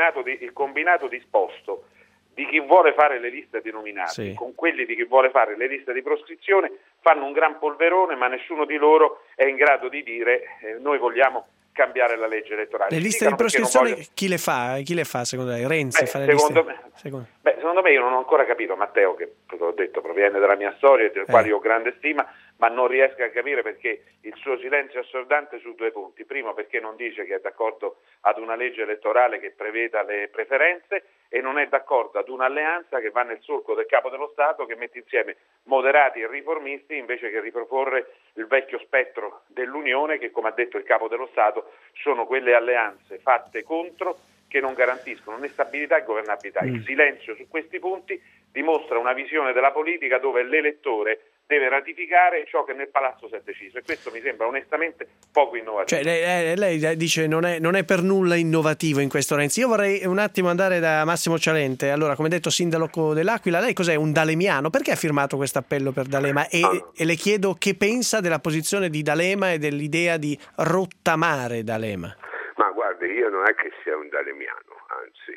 il combinato disposto di chi vuole fare le liste di nominati con quelli di chi vuole fare le liste di proscrizione fanno un gran polverone, ma nessuno di loro è in grado di dire noi vogliamo cambiare la legge elettorale. Le liste di proscrizione chi le fa secondo lei? Renzi fa le liste? Secondo me io non ho ancora capito, Matteo, che l'ho detto proviene dalla mia storia e del quale io ho grande stima, ma non riesco a capire perché il suo silenzio assordante su 2 punti. Primo, perché non dice che è d'accordo ad una legge elettorale che preveda le preferenze e non è d'accordo ad un'alleanza che va nel solco del Capo dello Stato, che mette insieme moderati e riformisti invece che riproporre il vecchio spettro dell'Unione che, come ha detto il Capo dello Stato, sono quelle alleanze fatte contro che non garantiscono né stabilità e governabilità. Il silenzio su questi punti dimostra una visione della politica dove l'elettore deve ratificare ciò che nel palazzo si è deciso, e questo mi sembra onestamente poco innovativo. Cioè, lei dice non è per nulla innovativo in questo Renzi. Io vorrei un attimo andare da Massimo Cialente. Allora, come detto, sindaco dell'Aquila, lei cos'è, un dalemiano? Perché ha firmato questo appello per D'Alema? E le chiedo che pensa della posizione di D'Alema e dell'idea di rottamare D'Alema. Ma guardi, io non è che sia un dalemiano, anzi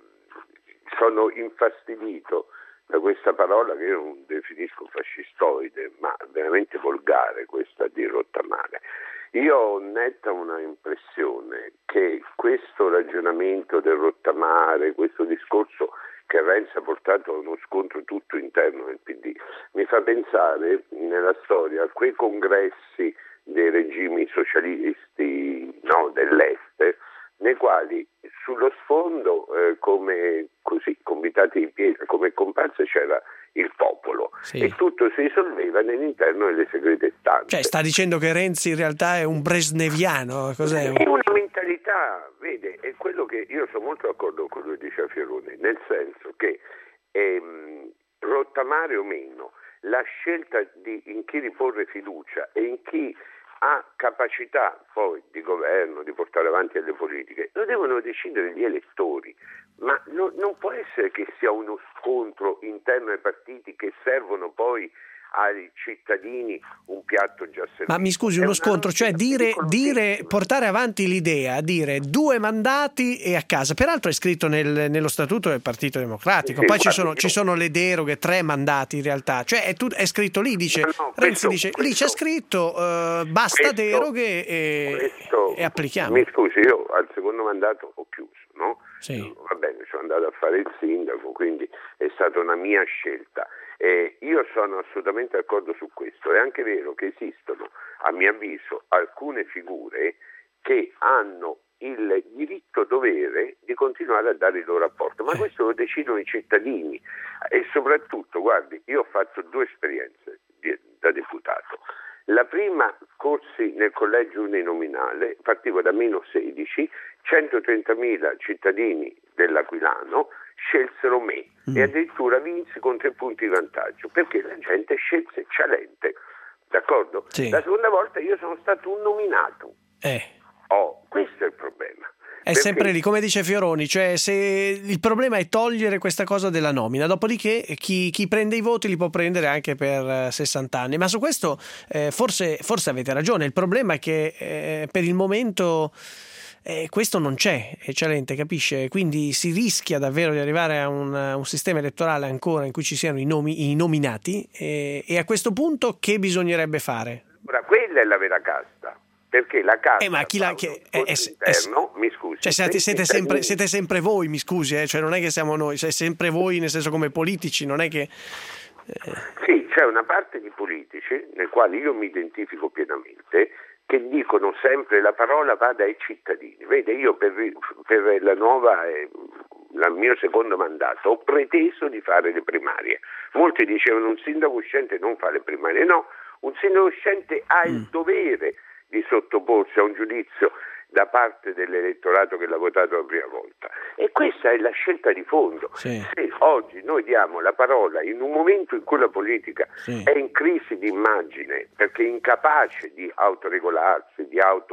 sono infastidito da questa parola che io non definisco fascistoide, ma veramente volgare, questa di rottamare. Io ho netta una impressione che questo ragionamento del rottamare, questo discorso che Renzi ha portato a uno scontro tutto interno del PD, mi fa pensare nella storia a quei congressi dei regimi socialisti dell'est, nei quali sullo sfondo come così convitati di pietra, come comparse, c'era il popolo e tutto si risolveva nell'interno delle segrete stanze. Cioè sta dicendo che Renzi in realtà è un bresneviano? Cos'è? È una mentalità, vede, è quello che io sono molto d'accordo con quello che diceva Fioroni, nel senso che rottamare o meno la scelta in chi riporre fiducia e in chi ha capacità poi di governo, di portare avanti le politiche, lo devono decidere gli elettori, ma non può essere che sia uno scontro interno ai partiti che servono poi ai cittadini un piatto già servito. Ma mi scusi, uno scontro, cioè portare avanti l'idea, dire 2 mandati e a casa. Peraltro è scritto nello statuto del Partito Democratico. Poi ci sono le deroghe, 3 mandati in realtà. Cioè è scritto lì, dice Renzi dice lì c'è scritto basta deroghe e applichiamo. Mi scusi, io al secondo mandato ho chiuso, no? Sì. Va bene, sono andato a fare il sindaco, quindi è stata una mia scelta. Io sono assolutamente d'accordo su questo. È anche vero che esistono, a mio avviso, alcune figure che hanno il diritto-dovere di continuare a dare il loro apporto, ma questo lo decidono i cittadini e soprattutto, guardi, io ho fatto 2 esperienze da deputato. La prima, corsi nel collegio uninominale, partivo da -16, 130.000 cittadini dell'Aquilano scelsero me e addirittura vinsi con 3 punti di vantaggio, perché la gente scelse Cialente. d'accordo? Sì. La seconda volta io sono stato un nominato. Questo è il problema. È sempre lì, come dice Fioroni, cioè se il problema è togliere questa cosa della nomina, dopodiché chi prende i voti li può prendere anche per 60 anni, ma su questo forse avete ragione, il problema è che per il momento questo non c'è, eccellente, capisce? Quindi si rischia davvero di arrivare a un sistema elettorale ancora in cui ci siano i nominati e a questo punto che bisognerebbe fare? Ora, quella è la vera casta. Perché la casta ma chi interno, mi scusi, cioè siete sempre voi, mi scusi, cioè non è che siamo noi, sei sempre voi nel senso come politici, non è che sì, c'è una parte di politici nel quale io mi identifico pienamente che dicono sempre la parola vada ai cittadini. Vede, io per il mio secondo mandato ho preteso di fare le primarie. Molti dicevano un sindaco uscente non fa le primarie, no, un sindaco uscente ha il dovere di sottoporsi a un giudizio da parte dell'elettorato che l'ha votato la prima volta. E questa è la scelta di fondo. Sì. Se oggi noi diamo la parola in un momento in cui la politica è in crisi di immagine, perché è incapace di autoregolarsi,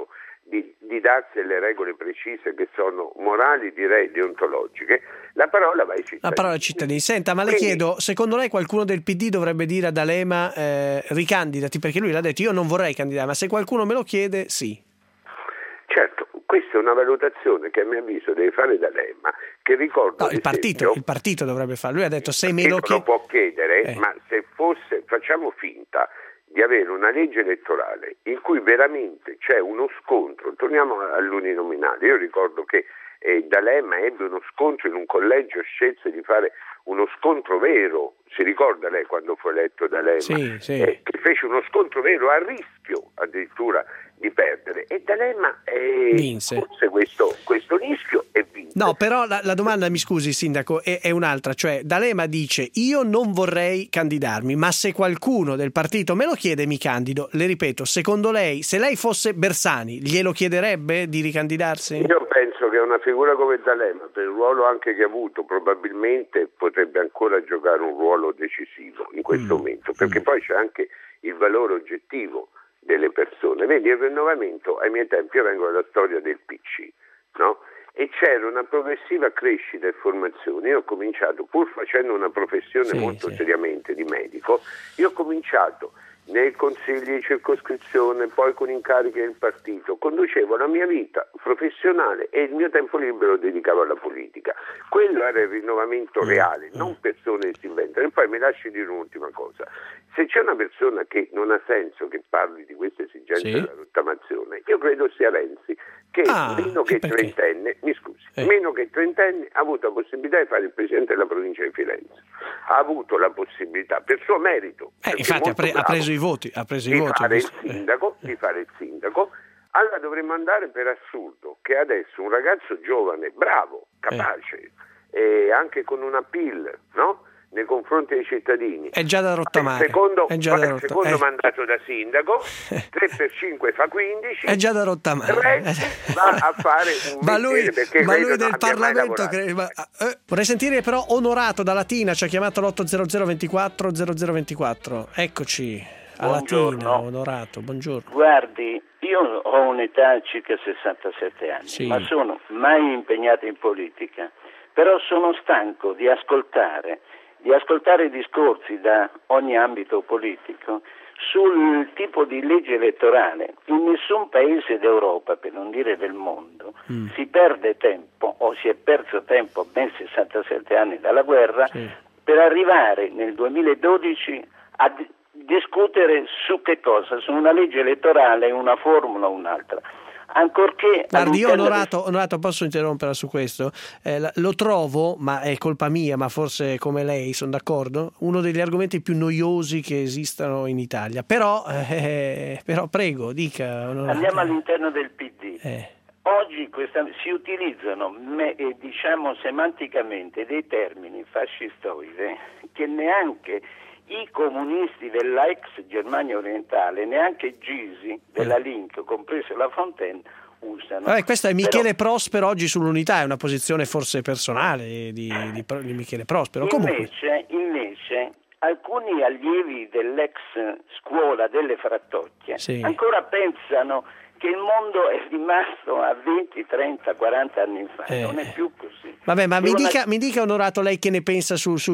di darsi delle regole precise che sono morali, direi deontologiche, la parola va ai cittadini. La parola ai cittadini. Senta, ma le chiedo, secondo lei qualcuno del PD dovrebbe dire a D'Alema ricandidati? Perché lui l'ha detto, io non vorrei candidare, ma se qualcuno me lo chiede, sì. Certo, questa è una valutazione che a mio avviso deve fare D'Alema, che ricordo... No, il partito dovrebbe fare. Lui ha detto, se me lo può chiedere, ma se fosse, facciamo finta di avere una legge elettorale in cui veramente c'è uno scontro, torniamo all'uninominale, io ricordo che D'Alema ebbe uno scontro in un collegio, scelse di fare uno scontro vero, si ricorda lei quando fu eletto D'Alema? Sì. Che fece uno scontro vero a rischio addirittura di perdere e D'Alema vinse questo rischio e vinse. No, però la domanda, mi scusi sindaco, è un'altra, cioè D'Alema dice io non vorrei candidarmi, ma se qualcuno del partito me lo chiede mi candido. Le ripeto, secondo lei, se lei fosse Bersani, glielo chiederebbe di ricandidarsi? Io penso che una figura come D'Alema, per il ruolo anche che ha avuto, probabilmente potrebbe ancora giocare un ruolo decisivo in questo momento, perché poi c'è anche il valore oggettivo delle persone. Vedi, il rinnovamento, ai miei tempi, io vengo dalla storia del PC, no? E c'era una progressiva crescita e formazione. Io ho cominciato, pur facendo una professione molto seriamente di medico, io ho cominciato nei consigli di circoscrizione, poi con incarichi del partito, conducevo la mia vita professionale e il mio tempo libero lo dedicavo alla politica. Quello era il rinnovamento reale, non persone che si inventano. E poi mi lasci dire un'ultima cosa. Se c'è una persona che non ha senso che parli di queste esigenze della rottamazione, io credo sia Renzi, che meno che trentenne, meno che trentenne ha avuto la possibilità di fare il presidente della provincia di Firenze. Ha avuto la possibilità, per suo merito, infatti ha preso i voti, di fare il sindaco. Allora dovremmo andare per assurdo che adesso un ragazzo giovane, bravo, capace, e anche con un appeal, no? Nei confronti dei cittadini. È già da rottamare. Secondo mandato da sindaco, 3 per 5 fa 15. È già da rottamare. Va a fare un ma lui del Parlamento vorrei sentire però Onorato da Latina, ci ha chiamato l'800 24 0024. Eccoci a Latina. Onorato, buongiorno. Guardi, io ho un'età circa 67 anni, ma sono mai impegnato in politica, però sono stanco di ascoltare discorsi da ogni ambito politico sul tipo di legge elettorale. In nessun paese d'Europa, per non dire del mondo, si perde tempo, o si è perso tempo ben 67 anni dalla guerra, per arrivare nel 2012 a discutere su che cosa? Su una legge elettorale, una formula o un'altra. Ancorché guardi, io Onorato, posso interrompere su questo? Lo trovo, ma è colpa mia, ma forse come lei sono d'accordo, uno degli argomenti più noiosi che esistano in Italia, però prego, dica. Onorato. Andiamo all'interno del PD. Oggi si utilizzano diciamo semanticamente dei termini fascistoide che neanche i comunisti della ex Germania orientale, neanche Gysi della Link, compreso La Fontaine, usano. Questo è Michele Prospero oggi sull'Unità, è una posizione forse personale di Michele Prospero. Invece alcuni allievi dell'ex scuola delle Frattocchie ancora pensano che il mondo è rimasto a 20, 30, 40 anni fa, non è più così. Vabbè, ma mi dica Onorato, lei che ne pensa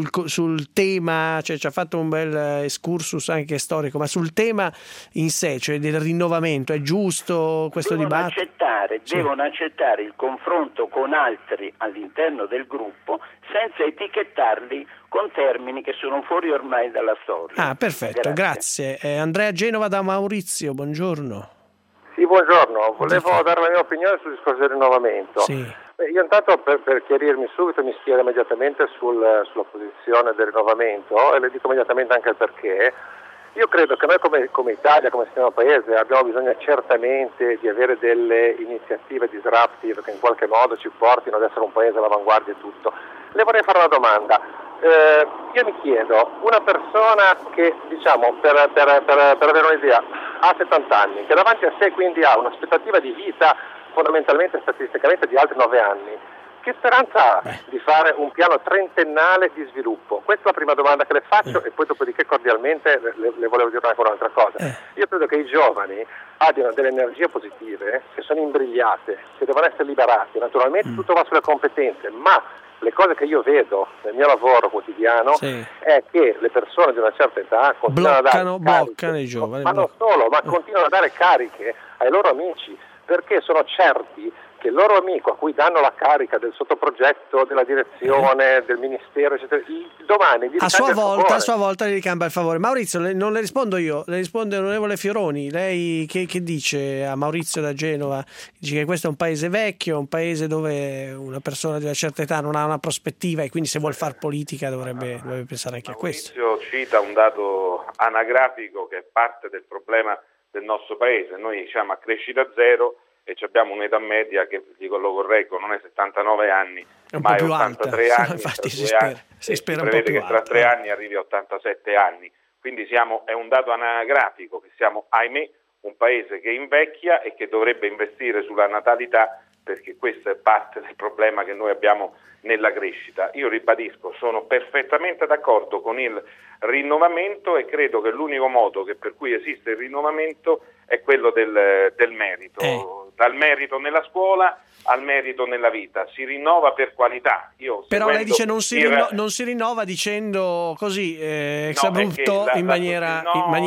sul tema, cioè ci ha fatto un bel excursus anche storico, ma sul tema in sé, cioè del rinnovamento, è giusto questo dibattito? Devono accettare il confronto con altri all'interno del gruppo senza etichettarli con termini che sono fuori ormai dalla storia. Ah, perfetto, grazie. Andrea Genova da Maurizio, buongiorno. Sì, buongiorno. Volevo dare la mia opinione sul discorso del rinnovamento. Io intanto per chiarirmi subito mi schiero immediatamente sulla posizione del rinnovamento e le dico immediatamente anche il perché. Io credo che noi come Italia, come sistema paese, abbiamo bisogno certamente di avere delle iniziative disruptive che in qualche modo ci portino ad essere un paese all'avanguardia e tutto. Le vorrei fare una domanda. Io mi chiedo, una persona che, diciamo, per avere un'idea, ha 70 anni, che davanti a sé quindi ha un'aspettativa di vita fondamentalmente statisticamente di altri 9 anni, che speranza ha di fare un piano trentennale di sviluppo? Questa è la prima domanda che le faccio e poi dopodiché cordialmente le volevo dire ancora un'altra cosa. Io credo che i giovani abbiano delle energie positive che sono imbrigliate, che devono essere liberati. Naturalmente tutto va sulle competenze, ma le cose che io vedo nel mio lavoro quotidiano è che le persone di una certa età continuano bloccano i giovani, ma non solo, ma continuano a dare cariche ai loro amici, perché sono certi che il loro amico a cui danno la carica del sottoprogetto, della direzione, del ministero, eccetera, domani gli a sua volta gli ricambia il favore. Maurizio, non le rispondo io, le risponde l'onorevole Fioroni. Lei che dice a Maurizio da Genova? Dice che questo è un paese vecchio, un paese dove una persona di una certa età non ha una prospettiva e quindi se vuol far politica dovrebbe pensare anche a questo. Maurizio cita un dato anagrafico che è parte del problema del nostro paese. Noi siamo a crescita zero e abbiamo un'età media che, lo correggo, non è 79 anni, ma è 83 anni. Infatti si spera un po' prevede più che tra 3 anni arrivi a 87 anni. Quindi è un dato anagrafico che siamo, ahimè, un paese che invecchia e che dovrebbe investire sulla natalità, perché questo è parte del problema che noi abbiamo nella crescita. Io ribadisco, sono perfettamente d'accordo con il rinnovamento e credo che l'unico modo per cui esiste il rinnovamento è quello del merito. Dal merito nella scuola al merito nella vita, si rinnova per qualità. Però lei dice non si rinnova dicendo così ex abrupto in maniera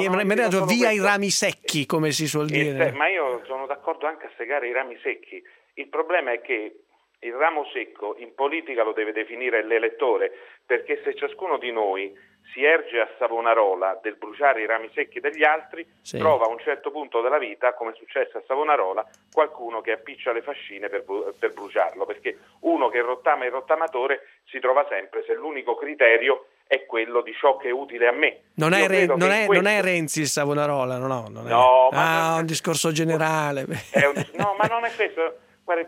via i rami secchi, come si suol dire. Ma io sono d'accordo anche a segare i rami secchi. Il problema è che il ramo secco in politica lo deve definire l'elettore, perché se ciascuno di noi si erge a Savonarola del bruciare i rami secchi degli altri, trova a un certo punto della vita, come è successo a Savonarola, qualcuno che appiccia le fascine per bruciarlo, perché uno che rottama il rottamatore si trova sempre se l'unico criterio è quello di ciò che è utile a me. Non è Renzi il Savonarola, no, un discorso generale. No, ma non è questo. Guarda,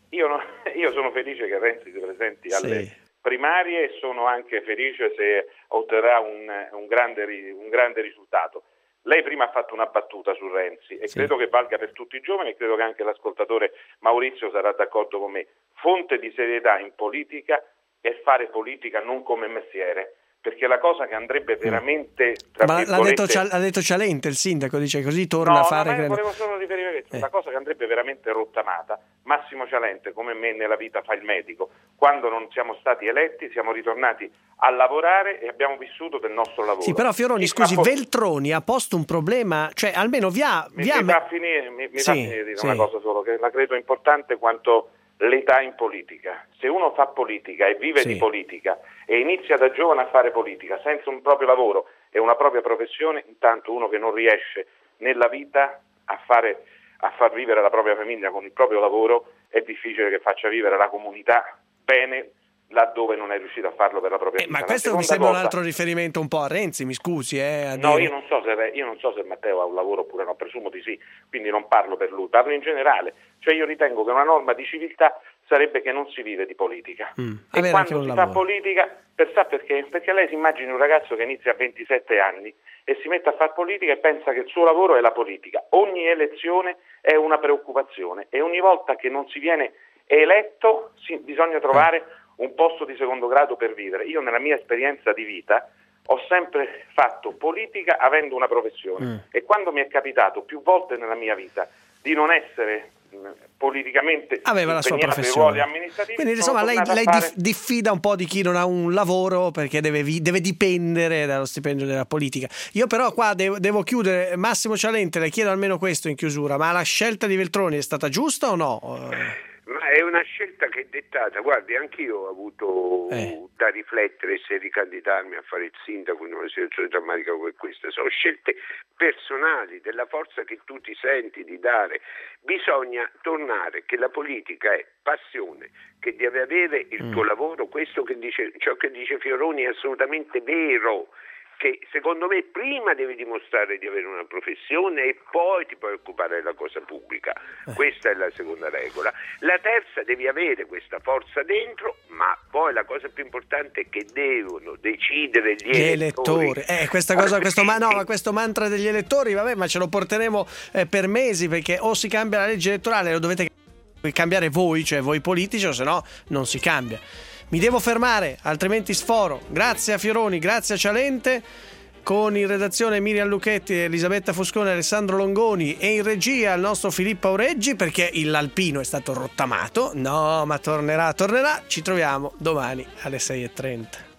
io sono felice che Renzi si presenti alle primarie e sono anche felice se otterrà un grande risultato. Lei prima ha fatto una battuta su Renzi e credo che valga per tutti i giovani e credo che anche l'ascoltatore Maurizio sarà d'accordo con me. Fonte di serietà in politica è fare politica non come mestiere, perché la cosa che andrebbe veramente l'ha detto Cialente, il sindaco, dice così torna a fare. No, volevo solo riferire questo. La cosa che andrebbe veramente rottamata, Massimo Cialente come me nella vita fa il medico, quando non siamo stati eletti siamo ritornati a lavorare e abbiamo vissuto del nostro lavoro. Sì, però Fioroni, scusi, Veltroni ha posto un problema, cioè almeno mi fa finire di dire una cosa solo, che la credo importante quanto l'età in politica. Se uno fa politica e vive di politica e inizia da giovane a fare politica senza un proprio lavoro e una propria professione, intanto uno che non riesce nella vita a far vivere la propria famiglia con il proprio lavoro, è difficile che faccia vivere la comunità bene laddove non è riuscito a farlo per la propria vita. Ma questo mi sembra un altro riferimento un po' a Renzi, mi scusi. No, io non so se Matteo ha un lavoro oppure no, presumo di sì, quindi non parlo per lui, parlo in generale. Cioè io ritengo che una norma di civiltà sarebbe che non si vive di politica. E quando si fa politica, perché lei si immagini un ragazzo che inizia a 27 anni e si mette a fare politica e pensa che il suo lavoro è la politica. Ogni elezione è una preoccupazione e ogni volta che non si viene eletto bisogna trovare un posto di secondo grado per vivere. Io nella mia esperienza di vita ho sempre fatto politica avendo una professione e quando mi è capitato più volte nella mia vita di non essere politicamente aveva la sua impegnato professione, in ruoli amministrativi, quindi insomma lei diffida un po' di chi non ha un lavoro perché deve dipendere dallo stipendio della politica. Io però qua devo chiudere. Massimo Cialente, le chiedo almeno questo in chiusura: ma la scelta di Veltroni è stata giusta o no? Ma è una scelta che è dettata, guardi, anch'io ho avuto da riflettere se ricandidarmi a fare il sindaco in una situazione drammatica come questa. Sono scelte personali, della forza che tu ti senti di dare. Bisogna tornare che la politica è passione, che deve avere il tuo lavoro. Questo che dice, ciò che dice Fioroni è assolutamente vero, che secondo me prima devi dimostrare di avere una professione e poi ti puoi occupare della cosa pubblica. Questa è la seconda regola. La terza, devi avere questa forza dentro, ma poi la cosa più importante è che devono decidere gli elettori. Questo mantra degli elettori, vabbè, ma ce lo porteremo per mesi, perché o si cambia la legge elettorale, lo dovete cambiare voi, cioè voi politici, o se no non si cambia. Mi devo fermare, altrimenti sforo. Grazie a Fioroni, grazie a Cialente, con in redazione Miriam Lucchetti, Elisabetta Foscone, Alessandro Longoni, e in regia il nostro Filippo Aureggi, perché l'Alpino è stato rottamato. No, ma tornerà. Ci troviamo domani alle 6:30.